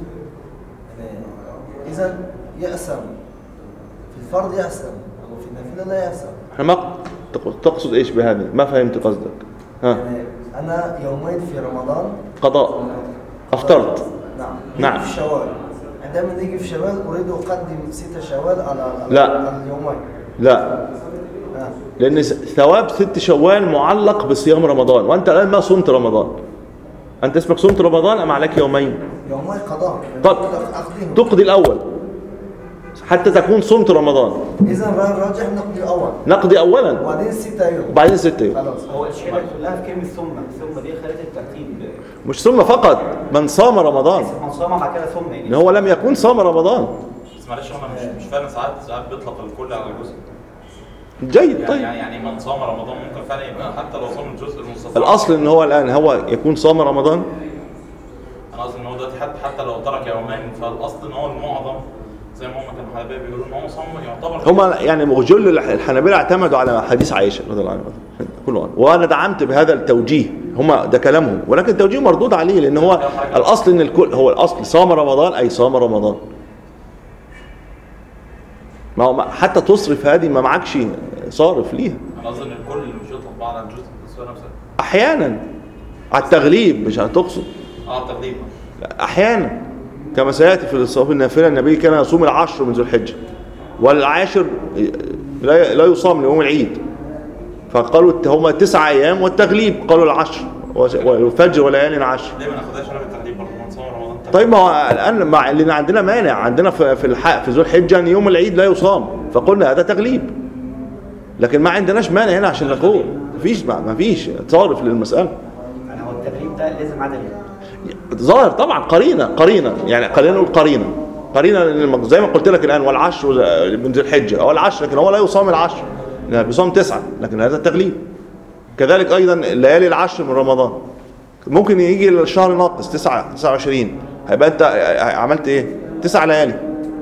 إذا يأسم في الفرض، يأسم وفي النافلة لا يأسم. ما تقصد إيش بهذه؟ ما فهمت قصدك. يعني أنا يومين في رمضان قضاء أفطرت. نعم. في شوال، عندما نيجي في شوال أريد أقدم 6 شوال على اليومين. لا. لأن ثواب 6 شوال معلق بصيام رمضان، وأنت الآن ما صمت رمضان. أنت اسمك صمت رمضان أم عليك يومين قضاء. طب تقضي الأول حتى تكون صمت رمضان. إذا راجح نقضي أولا وبعدين 6 يوم. خلاص. هو الشيء كلها في كلمة ثم دي خلت الترتيب، مش ثم فقط، من صام رمضان، من صام بعد كده ثم، يعني هو لم يكن صام رمضان. بس معلش انا مش فاهم، ساعات بيطلق الكل على الجزء. جيد. طيب يعني من صام رمضان ممكن فعلا يبقى حتى لو صام الجزء المستطاع. الاصل ان هو الان هو يكون صام رمضان. انا قصدي ان هو دلوقتي حتى لو ترك يومين، فالاصل ان هو المعظم زي ما هم كانوا الحنابلة بيقولوا ان هو صام يعتبر. هم يعني جل الحنابلة اعتمدوا على حديث عائشه رضي الله عنها كلهم، وانا دعمت بهذا التوجيه، هم ده كلامهم، ولكن التوجيه مردود عليه، لان هو الاصل ان الكل هو الاصل صام رمضان اي صام رمضان. ما هو حتى تصرف هذه ما معكش صارف ليها. انا قصدي ان الكل مش يطلق بقى على الجزء التسويه نفسها احيانا على التغليب، مش هتقصد التغليب احيانا كما سياتي في الصوم النافله. النبي كان يصوم 10 من ذو الحجه، والعاشر لا يصام ليوم العيد، فقالوا هما 9 ايام، والتغليب قالوا 10 والفجر وليالي 10. ليه ما ناخدهاش انا بالتغليب برضه من صوم رمضان؟ طيب ما هو الان مع اللي عندنا مانع، عندنا في ذو الحجه ان يوم العيد لا يصام، فقلنا هذا تغليب، لكن ما عندناش مانع هنا عشان نقول ما فيش صارف للمساله. يعني هو التغليب ده لازم عدد ظاهر طبعا، قرينه يعني خلينا نقول قرينه زي ما قلت لك الان، والعشر من ذي الحجه او العشر، لكن هو لا يصام العشر، لا بيصام 9، لكن هذا التغليب. كذلك ايضا الليالي 10 من رمضان، ممكن يجي الشهر ناقص 29، هيبقى انت عملت ايه؟ 9 ليالي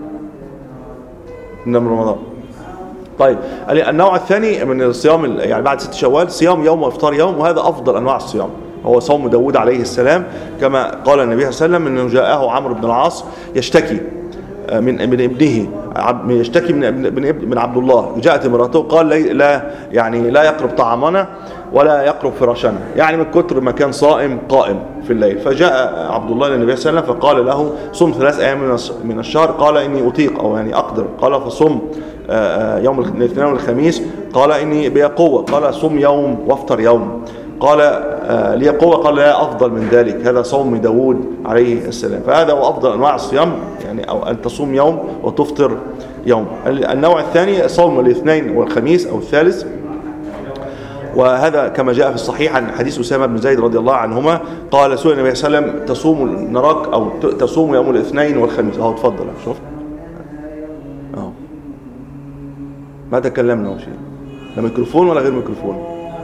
من رمضان. طيب النوع الثاني من الصيام يعني بعد 6 شوال صيام يوم وافطار يوم، وهذا افضل انواع الصيام، هو صوم داود عليه السلام، كما قال النبي صلى الله عليه وسلم انه جاءه عمرو بن العاص يشتكي من ابنه، يشتكي من عبد الله، جاءت امراته قال لا يقرب طعامنا ولا يقرب فراشنا، يعني من كتر ما كان صائم قائم في الليل. فجاء عبد الله للنبي صلى الله عليه وسلم فقال له صم 3 أيام من الشهر، قال إني أطيق أو يعني أقدر، قال فصم يوم الاثنين والخميس، قال إني بي قوة، قال صم يوم وافطر يوم، قال لي قوة، قال لا أفضل من ذلك، هذا صوم داود عليه السلام. فهذا هو أفضل أنواع الصيام، يعني أو أن تصوم يوم وتفطر يوم. النوع الثاني صوم الاثنين والخميس أو الثالث، وهذا كما جاء في الصحيح عن حديث أسامة بن زيد رضي الله عنهما قال سئل النبي صلى الله عليه وسلم تصوم نراك أو تصوم يوم الاثنين والخميس. أهو اتفضل شوف أهو ما تكلمنا شيء، لا ميكروفون ولا غير ميكروفون.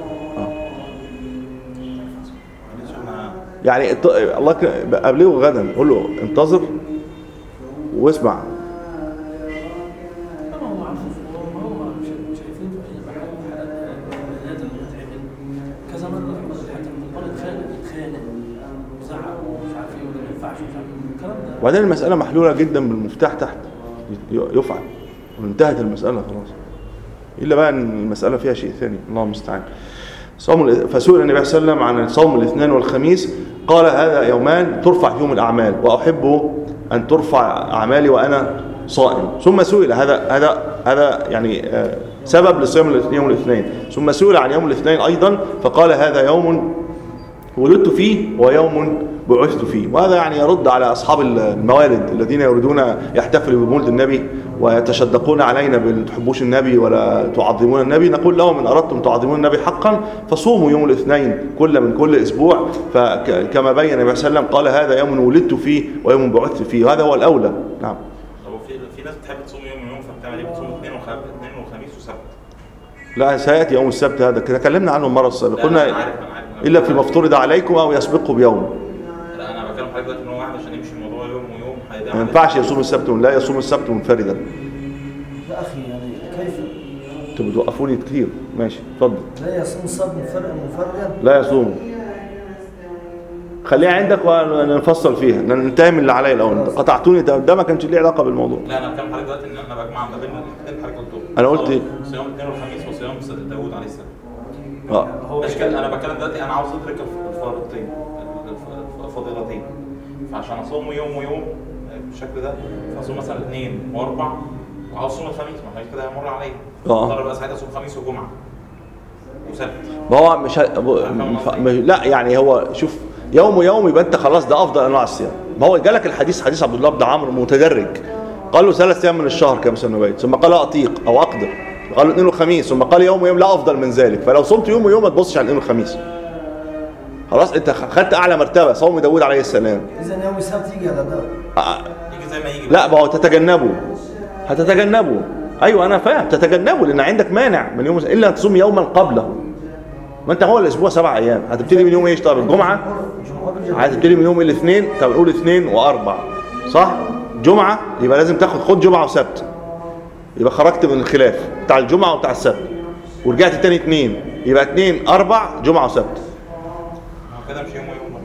يعني الله أبلغه غدا، قول له انتظر واسمع. وبعدين المسألة محلولة جدا بالمفتاح تحت يفعل وانتهت المسألة خلاص، إلا بقى أن المسألة فيها شيء ثاني الله المستعان. فسئل النبي صلى الله عليه وسلم عن صوم الاثنين والخميس قال هذا يومان ترفع فيهم الأعمال وأحب أن ترفع أعمالي وأنا صائم. ثم سئل هذا يعني سبب لصيام الاثنين والاثنين. ثم سئل عن يوم الاثنين أيضا فقال هذا يوم ولدت فيه ويوم بعثت فيه. وهذا يعني يرد على أصحاب الموالد الذين يريدون يحتفلوا بمولد النبي ويتشدقون علينا بأن تحبوش النبي ولا تعظمون النبي. نقول لهم إن أردتم تعظمون النبي حقا فصوموا يوم الاثنين من كل أسبوع. فكما بين النبي صلى الله عليه وسلم قال هذا يوم ولدت فيه ويوم بعثت فيه، وهذا هو الأولى. نعم. في ناس بتحب تصوم يوم فبتعمل ايه؟ بتصوم اثنين وخميس وسبت. لا سيأتي يوم السبت، هذا تكلمنا عنه المرة السابقة قلنا إلا في المفترض عليكم أو يسبقه بيوم. لا أنا بكلم حضرتك دلوقتي إن هو واحد عشان يمشي الموضوع يوم ويوم ما ينفعش يصوم السبت لا يصوم السبت منفردا. يا أخي يعني كيف؟ أنتوا بتوقفوني كتير. ماشي اتفضل. لا يصوم السبت منفردا؟ لا يصوم. خليها عندك ونفصل فيها ننتهي من اللي عليا الأول. قطعتوني ده ما كانش ليه علاقة بالموضوع. لا أنا بكلم حضرتك دلوقتي إن أنا بجمع ما بين الاثنين حضرتك قلتهم. أنا قلت صيام الاثنين والخميس وصيام داوود عليه السلام. انا بتكلم دلوقتي انا عاوز ادرك الفضيلتين فعشان اصوم يوم ويوم بالشكل ده فاصوم مثلا اثنين واربع وعاوز اصوم الخميس ما الخميس كده هيمر عليا اضطر بقى ساعتها اصوم خميس وجمعه وسبت. ما هو مش لا يعني هو شوف يوم ويوم يبقى انت خلاص ده افضل انواع الصيام. ما هو جالك الحديث حديث عبد الله بن عمرو متدرج قال له 3 ايام من الشهر كما سنبين ثم قال اطيق او اقدر قال له اثنين وخميس ثم قال يوم ويوم لا افضل من ذلك. فلو صمت يوم ويوم ما تبصش على الاثنين والخميس خلاص انت خدت اعلى مرتبه صوم داوود عليه السلام. اذا يوم السبت يجي على ده يجي زي ما يجي. لا ما هو هتتجنبه ايوه انا فاهم تتجنبه لان عندك مانع من يوم الا ان تصوم يوما قبله. ما انت هو الاسبوع 7 ايام هتبتدي من يوم ايش؟ طب الجمعه هتبتدي من يوم الاثنين. طب نقول 2 و4 صح؟ جمعه يبقى لازم خد جمعه وسبت يبقى خرجت من الخلاف بتاع الجمعه وبتاع السبت ورجعت تاني 2 يبقى 2 4 جمعه وسبت. كده مش يوم ويوم.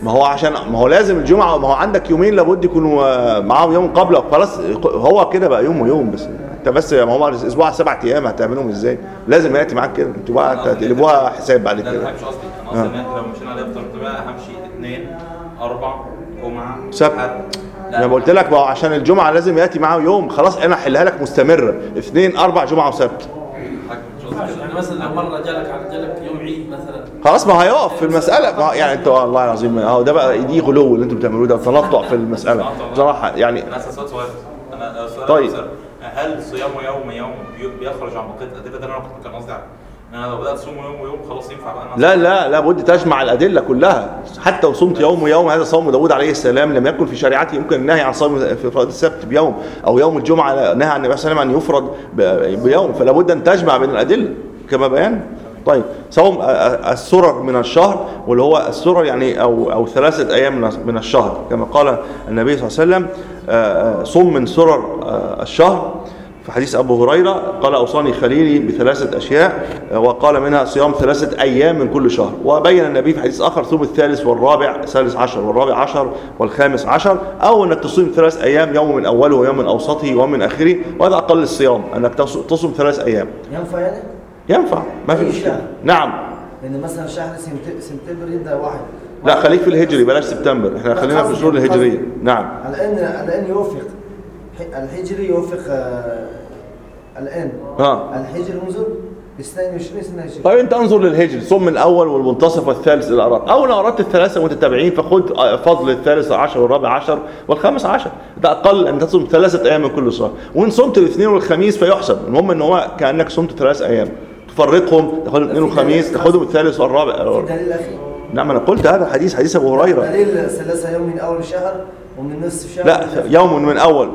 ما هو لازم الجمعه ما هو عندك يومين لابد يكونوا معاهم يوم قبله خلاص هو كده بقى يوم ويوم. بس ما هو الاسبوع 7 ايام هتعملهم ازاي؟ لازم ياتي معاك كده انتوا بقى تقلبوها حساب بعد كده. لا مش قصدي انا قصدي لو مشينا عليها بقى همشي 2 4 جمعه سبت. انا قلت لك ما هو عشان الجمعه لازم ياتي معاه يوم خلاص انا احلها لك مستمره 2 4 جمعه وسبت. يعني مثلا لو مره جالك يوم عيد مثلا خلاص ما هيقف في المساله يعني انت والله العظيم اهو ده بقى دي غلو اللي انتوا بتعملوه ده تنطع في المساله بصراحه يعني. انا سؤال صغير انا سؤال طيب هل صيام يوم بيخرج عن بقيه الادله؟ ده انا كان قصدي عليه ان انا لو بدات اصوم يوم ويوم خلاص ينفع بقى لا لابد تجمع الادله كلها. حتى وصمت يوم ويوم هذا صوم داوود عليه السلام لم يكن في شريعته يمكن النهي عن صوم في فرض السبت بيوم او يوم الجمعه نهى عن النبي صلى الله عليه وسلم ان يفرض بيوم فلا بد ان تجمع بين الادله كما بيان. طيب صوم السرر من الشهر واللي هو السرر يعني او 3 ايام من الشهر كما قال النبي صلى الله عليه وسلم صم من سرر الشهر في حديث أبو هريرة قال أوصاني خليلي ب3 أشياء وقال منها صيام 3 أيام من كل شهر. وبين النبي في حديث آخر صوم الثالث والرابع 13 والرابع 10 والخامس 10 أو أنك تصوم 3 أيام يوم من أوله ويوم من أوسطه ويوم من آخره وهذا أقل الصيام أنك تصوم 3 أيام. ينفع يعني؟ ينفع ما في مشكلة. نعم لأن مثلا شهر سبتمبر يبدأ 1 لا خليك في الهجري بلاش سبتمبر احنا خلينا في الشهور الهجرية. نعم الآن يوفق الهجري يوفق الآن الهجري منذ 22 سنة. طيب انت انظر للهجري صم من الاول والمنتصف والثالث الى اردت او لو اردت ال3 متتابعين فخذ فضل الثالث 10 والرابع 10 والخامس 10 ده اقل ان تصوم 3 ايام من كل شهر. وان صمت الاثنين والخميس فيحسب المهم ان هو كانك صمت 3 ايام تفرقهم، تاخدهم الاثنين والخميس، تاخدهم الثالث والرابع. في دليل اخي؟ نعم انا قلت هذا حديث ابو هريره. دليل 3 يوم من اول الشهر ومن نصف الشهر. لا يوم من اول.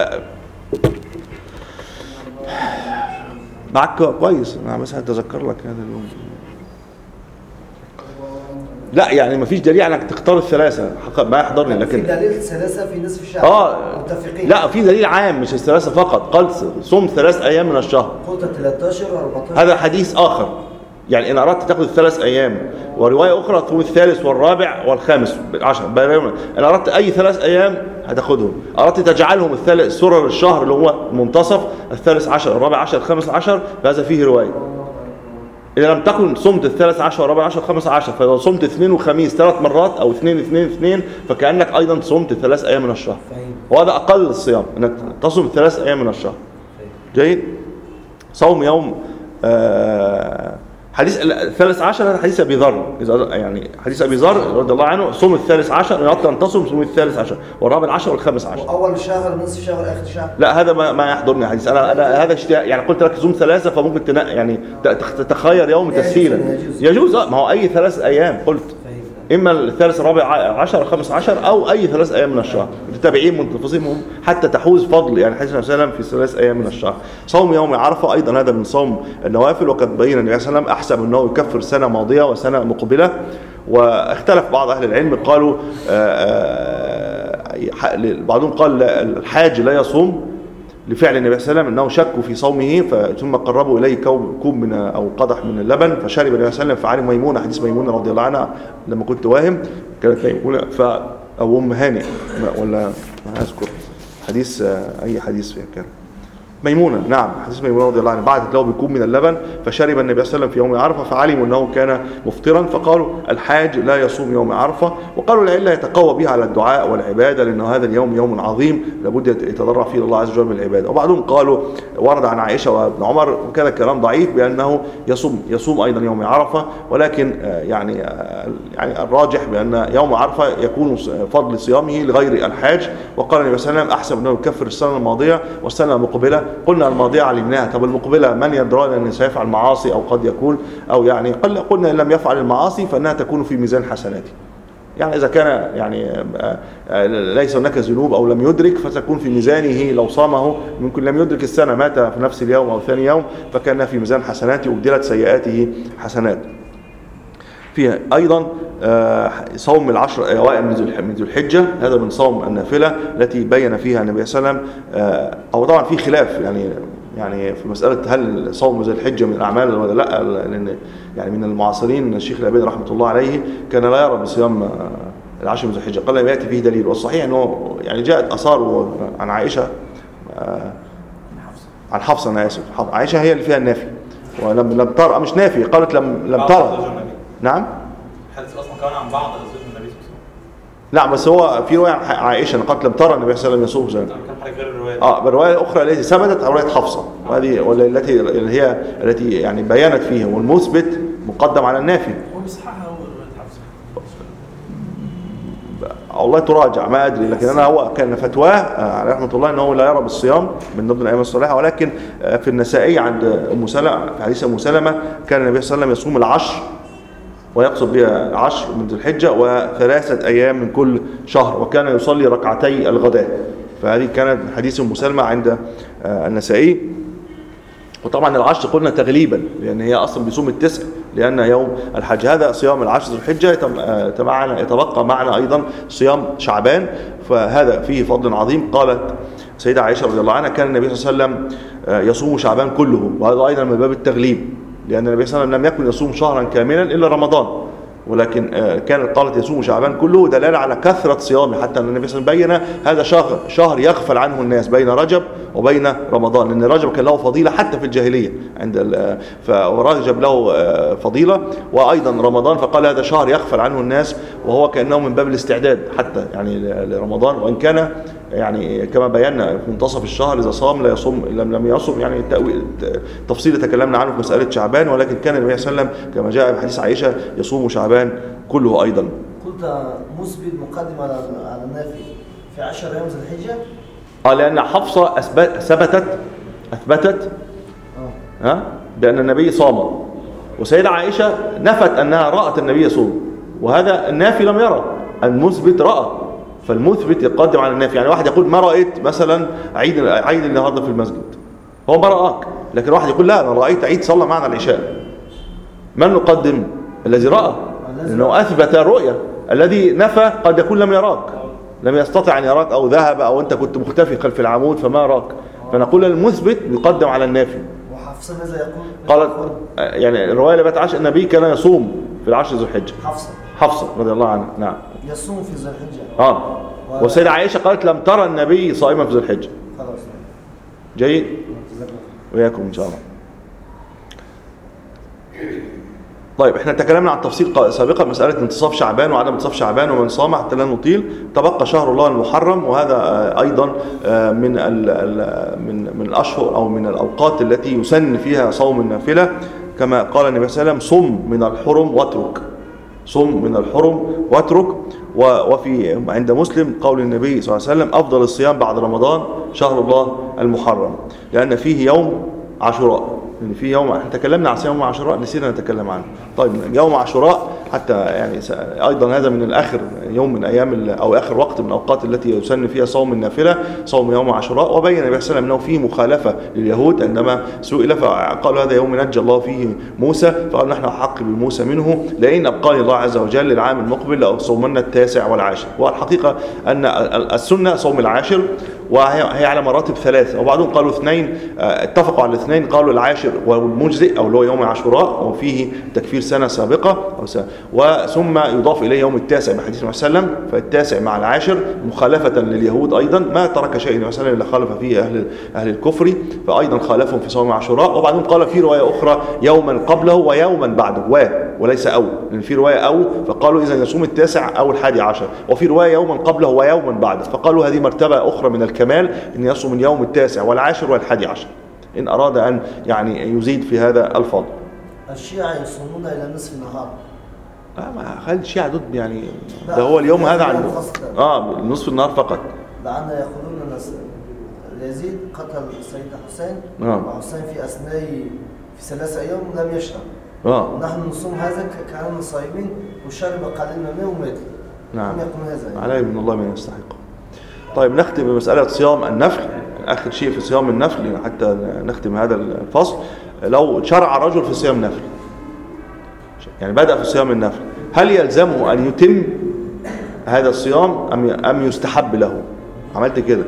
معك كويس، انا بس هتذكر لك هذا اليوم. لا يعني ما فيش دليل انك تختار الثلاثه، ما يحضرني، لكن في دليل 3 في نصف الشهر. متفقين. لا في دليل عام مش الثلاثه فقط، قال صم 3 ايام من الشهر. قلت 13 و14. هذا حديث اخر، يعني ان اردت تاخذ ال3 ايام، وروايه اخرى تصوم الثالث والرابع والخامس 10. ان اردت اي 3 ايام هتاخذهم، اردت تجعلهم سرر الشهر اللي هو المنتصف، الثالث عشر الرابع عشر الخامس عشر، فهذا فيه روايه. إذا لم تكن صمت الثالث عشر والرابع عشر والخامس عشر، فإذا صمت اثنين وخميس 3 مرات أو 2 2 2 فكأنك أيضا صمت 3 أيام من الشهر. وهذا أقل الصيام، أنك تصوم 3 أيام من الشهر. جيد. صوم يوم حديث 13 هذا حديث أبي ذر، يعني حديث أبي ذر رضي الله عنه، صوم 13 إن أردت أن تصوم صوم 13 والرابع عشر والخامس عشر. أول شهر نصف شهر آخر شهر. لا هذا ما يحضرني حديث، أنا هذا يعني قلت لك صوم 3 فممكن يعني تتخير يوم تسهيلا. يجوز ما هو أي 3 أيام قلت، إما الثالث الرابع عشر الخامس عشر أو أي 3 أيام من الشهر، التابعين منتفصين حتى تحوز فضل، يعني حديث النبي صلى الله عليه وسلم في 3 أيام من الشهر. صوم يوم عرفة أيضا هذا من صوم النوافل، وقد بين النبي صلى الله عليه وسلم أحسب أنه يكفر سنة ماضية وسنة مقبلة. واختلف بعض أهل العلم، قالوا بعضهم قال الحاج لا يصوم لفعل النبي صلى الله عليه وسلم، انه شكوا في صومه ثم قربوا اليه كوب من او قدح من اللبن فشرب النبي صلى الله عليه وسلم. فعن ميمونه، حديث ميمونه رضي الله عنها لما كنت واهم كانت ميمونه او ام هانئ ولا ما اذكر حديث، اي حديث فيها كان ميمونه، نعم حديث ميمونه رضي الله عنها، بعثت له بكوب من اللبن فشرب النبي صلى الله عليه وسلم في يوم عرفه، فعلموا انه كان مفطرا، فقالوا الحاج لا يصوم يوم عرفه. وقالوا العله يتقوى بها على الدعاء والعباده، لان هذا اليوم يوم عظيم لابد يتضرع فيه الله عز وجل بالعباده. وبعضهم قالوا ورد عن عائشه وابن عمر، وكان كلام ضعيف بانه يصوم ايضا يوم عرفه، ولكن يعني الراجح بان يوم عرفه يكون فضل صيامه لغير الحاج. وقال النبي صلى الله عليه وسلم احسب انه يكفر السنه الماضيه والسنه المقبله. قلنا الماضيه علمناها، طب المقبله من يدرى ان سيفعل معاصي او قد يكون، او يعني قلنا ان لم يفعل المعاصي فانها تكون في ميزان حسناته، يعني اذا كان يعني ليس هناك ذنوب او لم يدرك فتكون في ميزانه، لو صامه ممكن لم يدرك السنه مات في نفس اليوم او ثاني يوم فكان في ميزان حسناته وبدلت سيئاته حسنات. فيها ايضا صوم العشر اوائل من ذو الحجه، هذا من صوم النافله التي بين فيها النبي صلى الله عليه وسلم، او طبعا في خلاف يعني في مساله هل صوم ذو الحجه من الاعمال ولا لا، لان يعني من المعاصرين الشيخ العبيد رحمه الله عليه كان لا يرى بصيام العشر من ذو الحجه، قال لم ياتي فيه دليل. والصحيح انه يعني جاءت اثار عن عائشه، عن حفصه، انا اسف، عائشه هي اللي فيها النافي، ولم ترى، مش نافي، قالت لم ترى. نعم الحديث اصلا كان عن بعض ازواج النبي صلى الله عليه وسلم. نعم بس هو في روايه عن عائشه قالت لم ترى النبي صلى الله عليه وسلم يصوم زمان. كان حاجه غير الروايه. بالروايه الاخرى التي ثبتت روايه حفصه، وهذه التي يعني بينت فيها، والمثبت مقدم على النافي. ومصححها هو روايه حفصه. والله تراجع ما ادري، لكن انا هو كان فتواه عليه رحمه الله انه لا يرى بالصيام من ضمن الايام الصالحه. ولكن في النسائي عند ام سلمة، في حديث ام سلمة كان النبي صلى الله عليه وسلم يصوم العشر، ويقصد بها 10 من ذي الحجة و3 أيام من كل شهر، وكان يصلي ركعتي الغداء. فهذه كانت حديث ام سلمة عند النسائي. وطبعا العشر قلنا تغليبا لأن هي أصلا بيصوم التسع، لأن يوم الحج هذا صيام العشر ذي الحجة. يتبقى معنا أيضا صيام شعبان، فهذا فيه فضل عظيم. قالت سيدة عائشة رضي الله عنها كان النبي صلى الله عليه وسلم يصوم شعبان كله، وهذا أيضا من باب التغليب، لأن النبي صلى الله عليه وسلم لم يكن يصوم شهرا كاملا إلا رمضان، ولكن كانت قالت يصوم شعبان كله، دلالة على كثرة صيامه، حتى أن النبي صلى الله عليه وسلم بين هذا شهر يغفل عنه الناس بين رجب وبين رمضان، لأن رجب كان له فضيلة حتى في الجاهلية فرجب له فضيلة، وأيضا رمضان فقال هذا شهر يغفل عنه الناس، وهو كأنه من باب الاستعداد حتى يعني لرمضان. وإن كان يعني كما بينا في منتصف الشهر إذا صام لا يصوم، لم يصوم، يعني تفصيل تكلمنا عنه في مسألة شعبان، ولكن كان النبي صلى الله عليه وسلم كما جاء في حديث عائشة يصوم شعبان كله أيضا. قلت مثبت مقدم على النافي في 10 أيام ذي الحجة. لأن حفصة أثبتت بأن النبي صام، وسيدة عائشة نفت أنها رأت النبي يصوم، وهذا النافي لم يرى، المثبت رأى، فالمثبت يقدم على النافي. يعني واحد يقول ما رأيت مثلا عيد النهارده في المسجد، هو ما رآك، لكن واحد يقول لا أنا رأيت عيد صلى معنا العشاء، من نقدم؟ الذي رأى، لأنه أثبت الرؤية. الذي نفى قد يكون لم يراك، لم يستطع أن يراك، أو ذهب، أو أنت كنت مختفي خلف العمود فما راك، فنقول المثبت يقدم على النافي. وحفصة ماذا يقول؟ قالت يعني الرواية اللي بتعش النبي كان يصوم في العشر ذو الحجة. حفصة رضي الله عنها، نعم، يصوم في ذو الحجة. والسيدة عائشة قالت لم ترى النبي صائما في ذو الحجة. خلاص جيد، وياكم إن شاء الله. طيب احنا تكلمنا عن تفصيل سابقا مسألة انتصاف شعبان وعدم انتصاف شعبان ومن صام حتى لا نطيل. تبقى شهر الله المحرم، وهذا أيضا من الأشهر أو من الأوقات التي يسن فيها صوم النافلة، كما قال النبي صلى الله عليه وسلم صم من الحرم واترك، صم من الحرم واترك. وفي عند مسلم قول النبي صلى الله عليه وسلم أفضل الصيام بعد رمضان شهر الله المحرم، لأن فيه يوم عاشوراء. يعني في يوم احنا تكلمنا عن يوم عاشوراء نسينا نتكلم عنه. طيب يوم عاشوراء حتى يعني ايضا هذا من الاخر يوم من ايام او اخر وقت من الاوقات التي يسن فيها صوم النافله، صوم يوم عاشوراء. وبين النبي صلى الله عليه وسلم انه فيه مخالفه لليهود عندما سئل فقالوا هذا يوم نجى الله فيه موسى، فقال نحن احق بموسى منه، لئن ابقاني الله عز وجل العام المقبل لاصومن التاسع والعاشر. والحقيقه ان السنه صوم العاشر، وهي على مراتب ثلاثه، وبعضهم قالوا اثنين، اتفقوا على الاثنين، قالوا العاشر والمجزئ او اللي هو يوم عاشوراء وفيه تكفير سنه سابقه او سنة. وثم يضاف اليه يوم التاسع بحديث النبي صلى الله عليه وسلم، فالتاسع مع العاشر مخالفه لليهود ايضا، ما ترك شيء النبي صلى الله عليه وسلم الا خالف فيه اهل الكفر، فايضا خالفهم في صوم عاشوراء. وبعضهم قال في روايه اخرى يوما قبله ويوما بعده، وليس او، لان في روايه او فقالوا اذا يصوم التاسع او الحادي عشر، وفي روايه يوما قبله ويوما بعده، فقالوا هذه مرتبه اخرى من الكمال ان يصوم اليوم التاسع والعاشر والحادي عشر إن أراد أن يعني يزيد في هذا الفضل. الشيعة يصومون إلى نصف النهار. ما خلي الشيعة ضد يعني، ده هو اليوم هذا عن نصف النهار فقط. لأن يقولون يزيد قتل السيد حسين، وحسين في أثناء في 3 أيام لم يشرب. نحن نصوم هذا كأننا صايمين وشرب قليل من الماء ومات. نعم. يقول هذا عليه من الله من يستحق. طيب نختم بمسألة صيام النفل، آخر شيء في صيام النفل حتى نختم هذا الفصل. لو شرع رجل في صيام النفل، يعني بدأ في صيام النفل، هل يلزمه أن يتم هذا الصيام أم يستحب له؟ عملت كده؟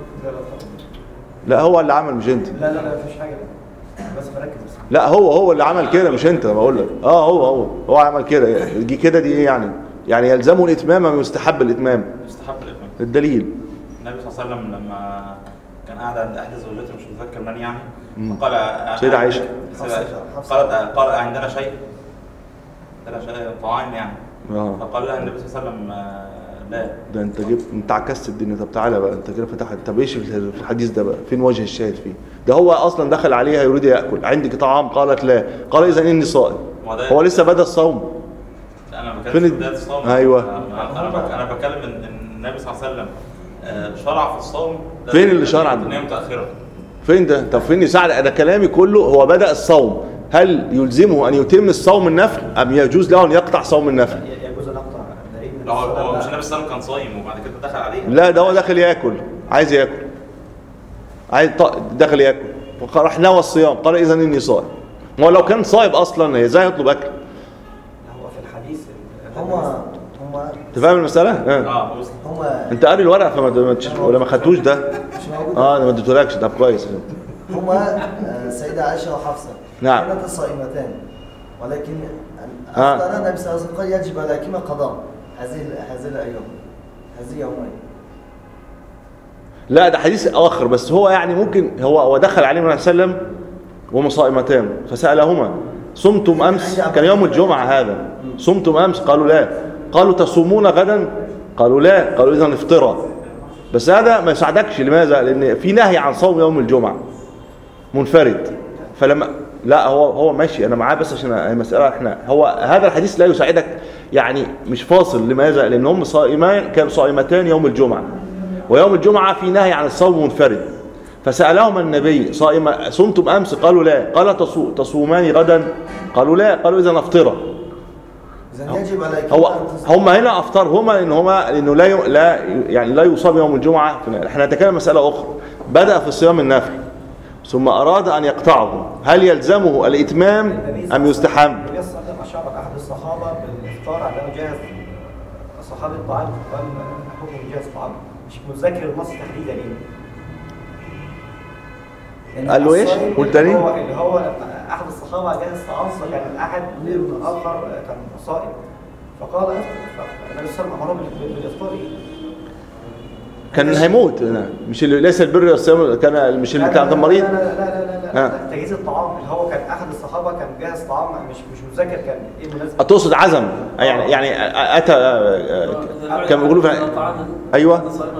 لا هو اللي عمل مش أنت. لا مفيش حاجة، بس بركز. لا هو اللي عمل كده مش أنت، بقول لك. هو عمل كده، يجي كده دي إيه يعني؟ يعني يلزمه الإتمام أم يستحب الإتمام؟ يستحب الإتمام. الدليل النبي صلى الله عليه وسلم لما كان قاعد عند احد زوجاته، مش متذكر من يعني، فقال سيدة عائشة قال عندنا شيء طعام يعني، فقال لها النبي صلى الله عليه وسلم لا. ده انت عكست الدنيا. طب تعالى بقى، انت كده فتحت. طب ايش في الحديث ده بقى؟ فين وجه الشاهد فيه؟ ده هو اصلا دخل عليها يريد ياكل، عندك طعام؟ قالت لا. قال اذا اني صائم. هو لسه بدا الصوم. انا ما كانش بدايه الصوم. ايوه انا بتكلم ان النبي صلى الله عليه وسلم شرع في الصوم. فين اللي شرع؟ الدنيا متاخره. فين ده؟ طب فين يساعد؟ انا كلامي كله هو بدا الصوم، هل يلزمه ان يتم الصوم النفل ام يجوز له ان يقطع صوم النفل؟ يجوز ان يقطع. لا هو مش النبي صلى الله عليه وسلم كان صايم وبعد كده دخل عليه. لا ده هو داخل ياكل، عايز ياكل، داخل ياكل، فراح نوى الصيام، قال اذا اني صائم. هو لو كان صائم اصلا ازاي يطلب اكل؟ هو في الحديث هم انت فاهم المساله؟ انت قاري الورق ولا ما خدتوش ده؟ مش موجود. انا ما اديتهولكش. طب كويس. هما سيدة عائشة وحفصة نعم كانتا صائمتان، ولكن أفطر النبي صلى الله عليه وسلم قال يجب عليكما قضاء هذه الأيام، هذه يومين. لا ده حديث آخر، بس هو يعني ممكن هو دخل عليه النبي صلى الله عليه وسلم وهم صائمتان فسألهما صمتم أمس؟ كان يوم الجمعة هذا، صمتم أمس؟ قالوا لا. قالوا تصومون غدا؟ قالوا لا. قالوا إذا افطرا. بس هذا ما يساعدكش. لماذا؟ لأن في نهي عن صوم يوم الجمعة منفرد. فلما لا هو ماشي انا معاه، بس عشان المساله احنا هو هذا الحديث لا يساعدك يعني، مش فاصل. لماذا؟ لان هم صائمان كانوا صائمتان يوم الجمعه، ويوم الجمعه في نهي عن الصوم منفرد. فسألهم النبي صمتم أمس؟ قالوا لا. قال تصومان غدا؟ قالوا لا. قالوا إذا نفطر. يجب عليك هم هنا أفطر هما لأنه لا يصاب يوم الجمعة. احنا نتكلم مسألة أخرى. بدأ في الصيام النافل ثم أراد أن يقطعه، هل يلزمه الإتمام أم يستحب؟ النبي صلى الله عليه وسلم أشار أحد الصحابة بالإفطار عندما جهز صحابي الطعام، قال حكم جهز الطعام، مش متذكر النص تحديدا ليه. قال له ايش؟ قول تاني. اللي هو احد الصحابه جهز طعام، فكان احد الاخر كان صائم فقال افطر، فالنبي صلى الله عليه وسلم امره بالافطار. كان هيموت. مش اللي ليس البر والصيام كان، مش اللي كان مريض. لا تجهيز الطعام اللي هو كان احد الصحابه كان جهز طعام، مش متذكر كان ايه المناسبه. تقصد عزم يعني اتى كما بيقولوا ايوه.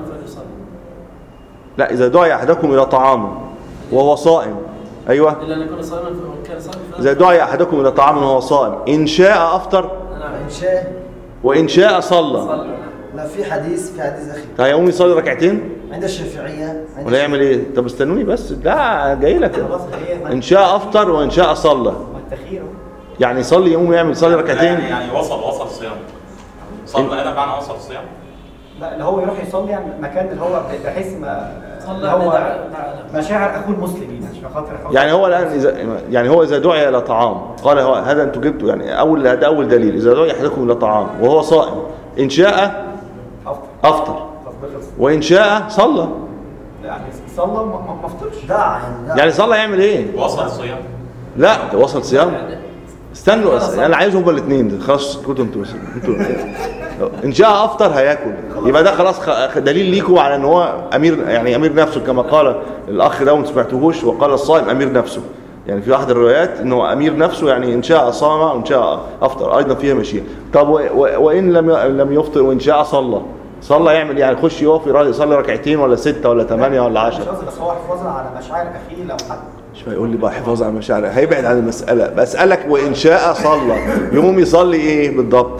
لا، اذا دعي احدكم الى طعام وهو صائم. ايوه. اذا دعي احدكم الى طعام وهو صائم ان شاء افطر وان شاء صلى. لا، في حديث اخي هيقوم يصلي ركعتين عند الشافعيه ولا يعمل ايه؟ طب استنوني بس، لا جاي لك. ان شاء افطر وان شاء صلى، يعني يصلي يقوم يصلي ركعتين. يعني وصل الصيام. صلى انا معنى وصل الصيام. لا، اللي هو يروح يصلي يعني مكان اللي هو بحيث ما هو مشاعر اخوه المسلمين عشان خاطر يعني هو الان اذا دعي الى طعام قال هذا انتوا جبتوا يعني هذا اول دليل. اذا دعي احدكم الى طعام وهو صائم ان شاء افطر وان شاء صلى. يعني صلى ما افطرش. يعني صلى يعمل ايه؟ وصل الصيام. لا، وصل صيام. استنوا، انا عايزهم الاثنين. خلاص كنتوا انتوا ان شاء افطر هياكل، يبقى ده خلاص دليل ليكم على ان هو امير نفسه، كما قال الاخ ده وما سمعتوهوش، وقال الصائم امير نفسه. يعني في احد الروايات انه امير نفسه، يعني ان شاء صام وان شاء افطر، ايضا فيها مشيئه. طب وان لم يفطر وان شاء صلى يعمل يعني يخش يقف يصلي ركعتين ولا 6 ولا 8 ولا 10؟ بس هو حفاظا على مشاعر اخيه. لو حد مش هيقول لي بقى حفاظ على مشاعر، هيبعد عن المساله. بسالك وان شاء صلى يقوم يصلي ايه بالضبط؟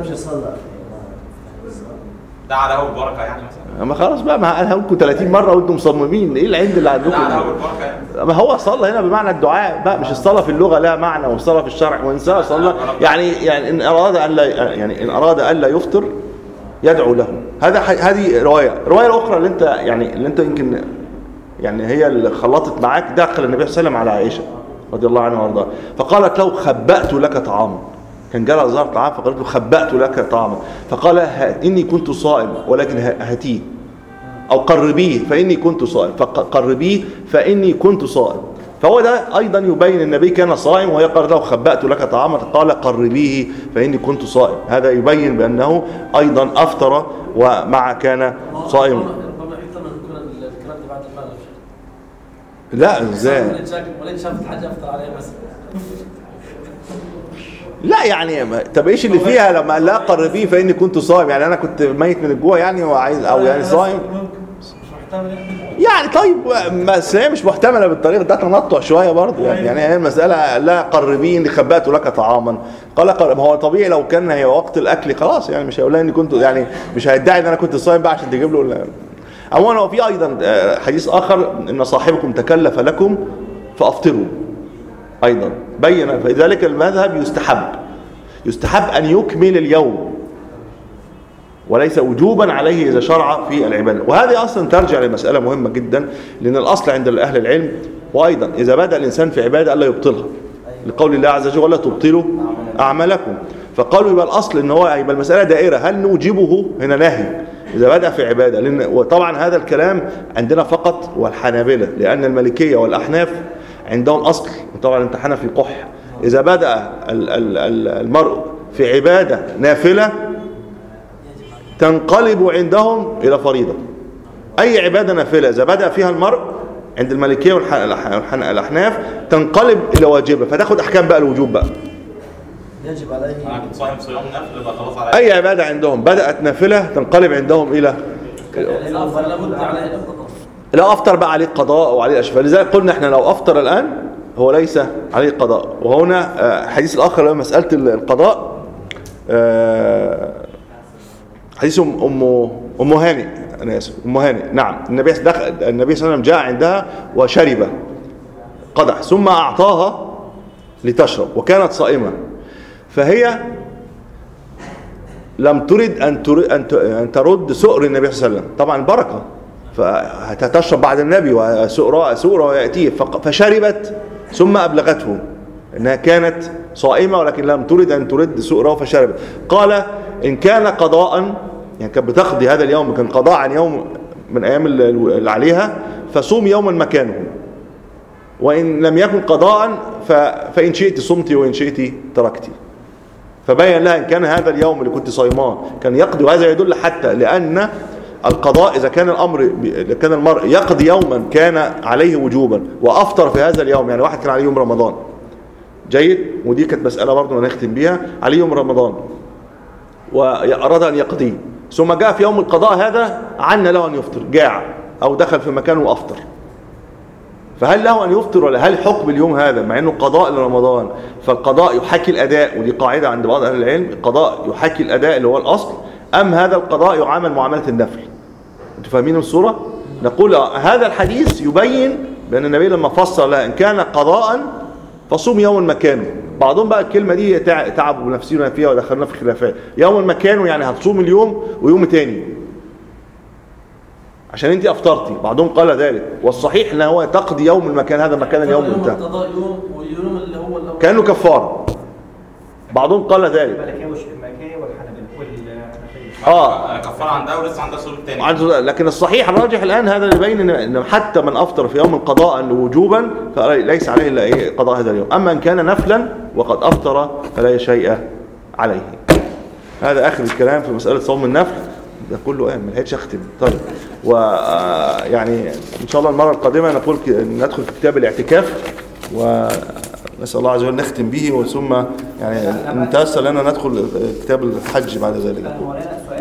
ده على هو البركه يعني مثلا. ما خلاص بقى، ما قالها لكم 30 مره وانتم مصممين. ايه العند اللي عندكم؟ ده على هو البركه يعني. ما هو صلى هنا بمعنى الدعاء بقى، مش الصلاه في اللغه لها معنى والصلاه في الشرع. وان شاء صلى يعني ان اراد ان لا يفطر يدعو له. هذه روايه الاخرى اللي انت يمكن يعني هي اللي خلطت معاك. دخل النبي صلى الله عليه وسلم على عائشه رضي الله عنها وارضاها فقالت له خبأت لك طعاما. كان جالها زار طعام فقالت له خبأت لك طعاما، فقال اني كنت صائم ولكن هاتيه، او قربيه فاني كنت صائم، فقربيه فاني كنت صائم. فهو ده ايضا يبين النبي كان صائم وهي قالت له خبأت لك طعاما، قال قربيه فاني كنت صائم. هذا يبين بانه ايضا افطر ومع كان صائما. لا ازاي؟ لا يعني طب ايش اللي فيها لما قال لا قربيه فاني كنت صائم؟ يعني انا كنت ميت من الجوع يعني وعايز او يعني صائم يعني. طيب بس هي مش محتمله بالطريقه ده، تنطع شويه برضه يعني هي المساله لا قربيه اني خبأت لك طعاما. قال قرب. هو طبيعي لو كان هي وقت الاكل خلاص يعني مش هيقول لها اني كنت يعني مش هيدعي ان انا كنت صائم بقى عشان تجيب له. عموما هو في ايضا حديث اخر ان صاحبكم تكلف لكم فافطروا ايضا بين. فلذلك المذهب يستحب ان يكمل اليوم وليس وجوبا عليه اذا شرع في العباده. وهذه اصلا ترجع لمساله مهمه جدا، لان الاصل عند اهل العلم وايضا اذا بدا الانسان في عباده الا يبطلها، لقول الله عز وجل ولا تبطلوا اعمالكم. فقالوا يبقى الاصل ان هو يبقى المساله دائره، هل نوجبه؟ هنا نهي إذا بدأ في عبادة. لأن وطبعا هذا الكلام عندنا فقط والحنابلة، لأن المالكية والأحناف عندهم أصل، طبعا انت حنفي قح، إذا بدأ المرء في عبادة نافلة تنقلب عندهم إلى فريضة. أي عبادة نافلة إذا بدأ فيها المرء عند المالكية والأحناف تنقلب إلى واجبة، فتاخد أحكام بقى الوجوب بقى. يجب عليه. انا كنت صايم صيام نفل يبقى خلاص على اي عباده عندهم بدات نافله تنقلب عندهم الى لا افطر بقى عليه قضاء وعليه اشفاء. لذلك قلنا احنا لو افطر الان هو ليس عليه قضاء. وهنا حديث الاخر لما مساله القضاء حديث ام هانئ أنا آسف، أم هانئ. نعم، النبي صلى الله عليه وسلم جاء عندها وشرب قدح ثم أعطاها لتشرب وكانت صائمة، فهي لم ترد أن ترد سؤر النبي صلى الله عليه وسلم، طبعا البركة، فهتشرب بعد النبي وسؤر ويأتيه، فشربت ثم أبلغته إنها كانت صائمة ولكن لم ترد أن ترد سؤره فشربت. قال إن كان قضاء، يعني كانت بتقضي هذا اليوم، كان قضاء عن يوم من أيام اللي عليها، فصوم يوما مكانه، وإن لم يكن قضاء فإن شئت صمت وإن شئت تركت. فبين لها إن كان هذا اليوم اللي كنت صيمان كان يقضي، وهذا يدل حتى لأن القضاء إذا كان كان المرء يقضي يوما كان عليه وجوبا وأفطر في هذا اليوم، يعني واحد كان عليه يوم رمضان، جيد، ودي كانت مسألة برضه ونختم بيها، عليه يوم رمضان وأراد أن يقضيه، ثم جاء في يوم القضاء هذا عنا له أن يفطر، جاع أو دخل في مكان وأفطر، فهل له أن يفطر ولا هل حكم اليوم هذا مع أنه قضاء لرمضان؟ فالقضاء يحاكي الأداء، ودي قاعدة عند بعض أهل العلم، القضاء يحاكي الأداء اللي هو الأصل، أم هذا القضاء يعامل معاملة النفل؟ أنتوا فاهمين الصورة؟ نقول هذا الحديث يبين بأن النبي لما فصل لها إن كان قضاء فصوم يوم مكانه. بعضهم بقى الكلمة دي تعبوا بنفسنا فيها ودخلنا في خلافات، يوم مكانه يعني هتصوم اليوم ويوم تاني عشان انت افطرتي، بعضهم قال ذلك، والصحيح ان هو تقضي يوم المكان، هذا مكان اليوم انتهى، واليوم اللي هو الأول كانه كفاره، بعضهم قال ذلك. كفاره عندها ولسه عندها صوم تاني، لكن الصحيح الراجح الان هذا اللي يبين ان حتى من افطر في يوم القضاء وجوبا فليس عليه الا قضاء هذا اليوم، اما ان كان نفلا وقد افطر فلا شيء عليه. هذا اخر الكلام في مساله صوم النفل، ده كله ما لحقتش اختم. طيب، ويعني ان شاء الله المره القادمه ندخل في كتاب الاعتكاف، ونسال الله عز وجل نختم به، وثم يعني نتيسر لنا ندخل كتاب الحج بعد ذلك.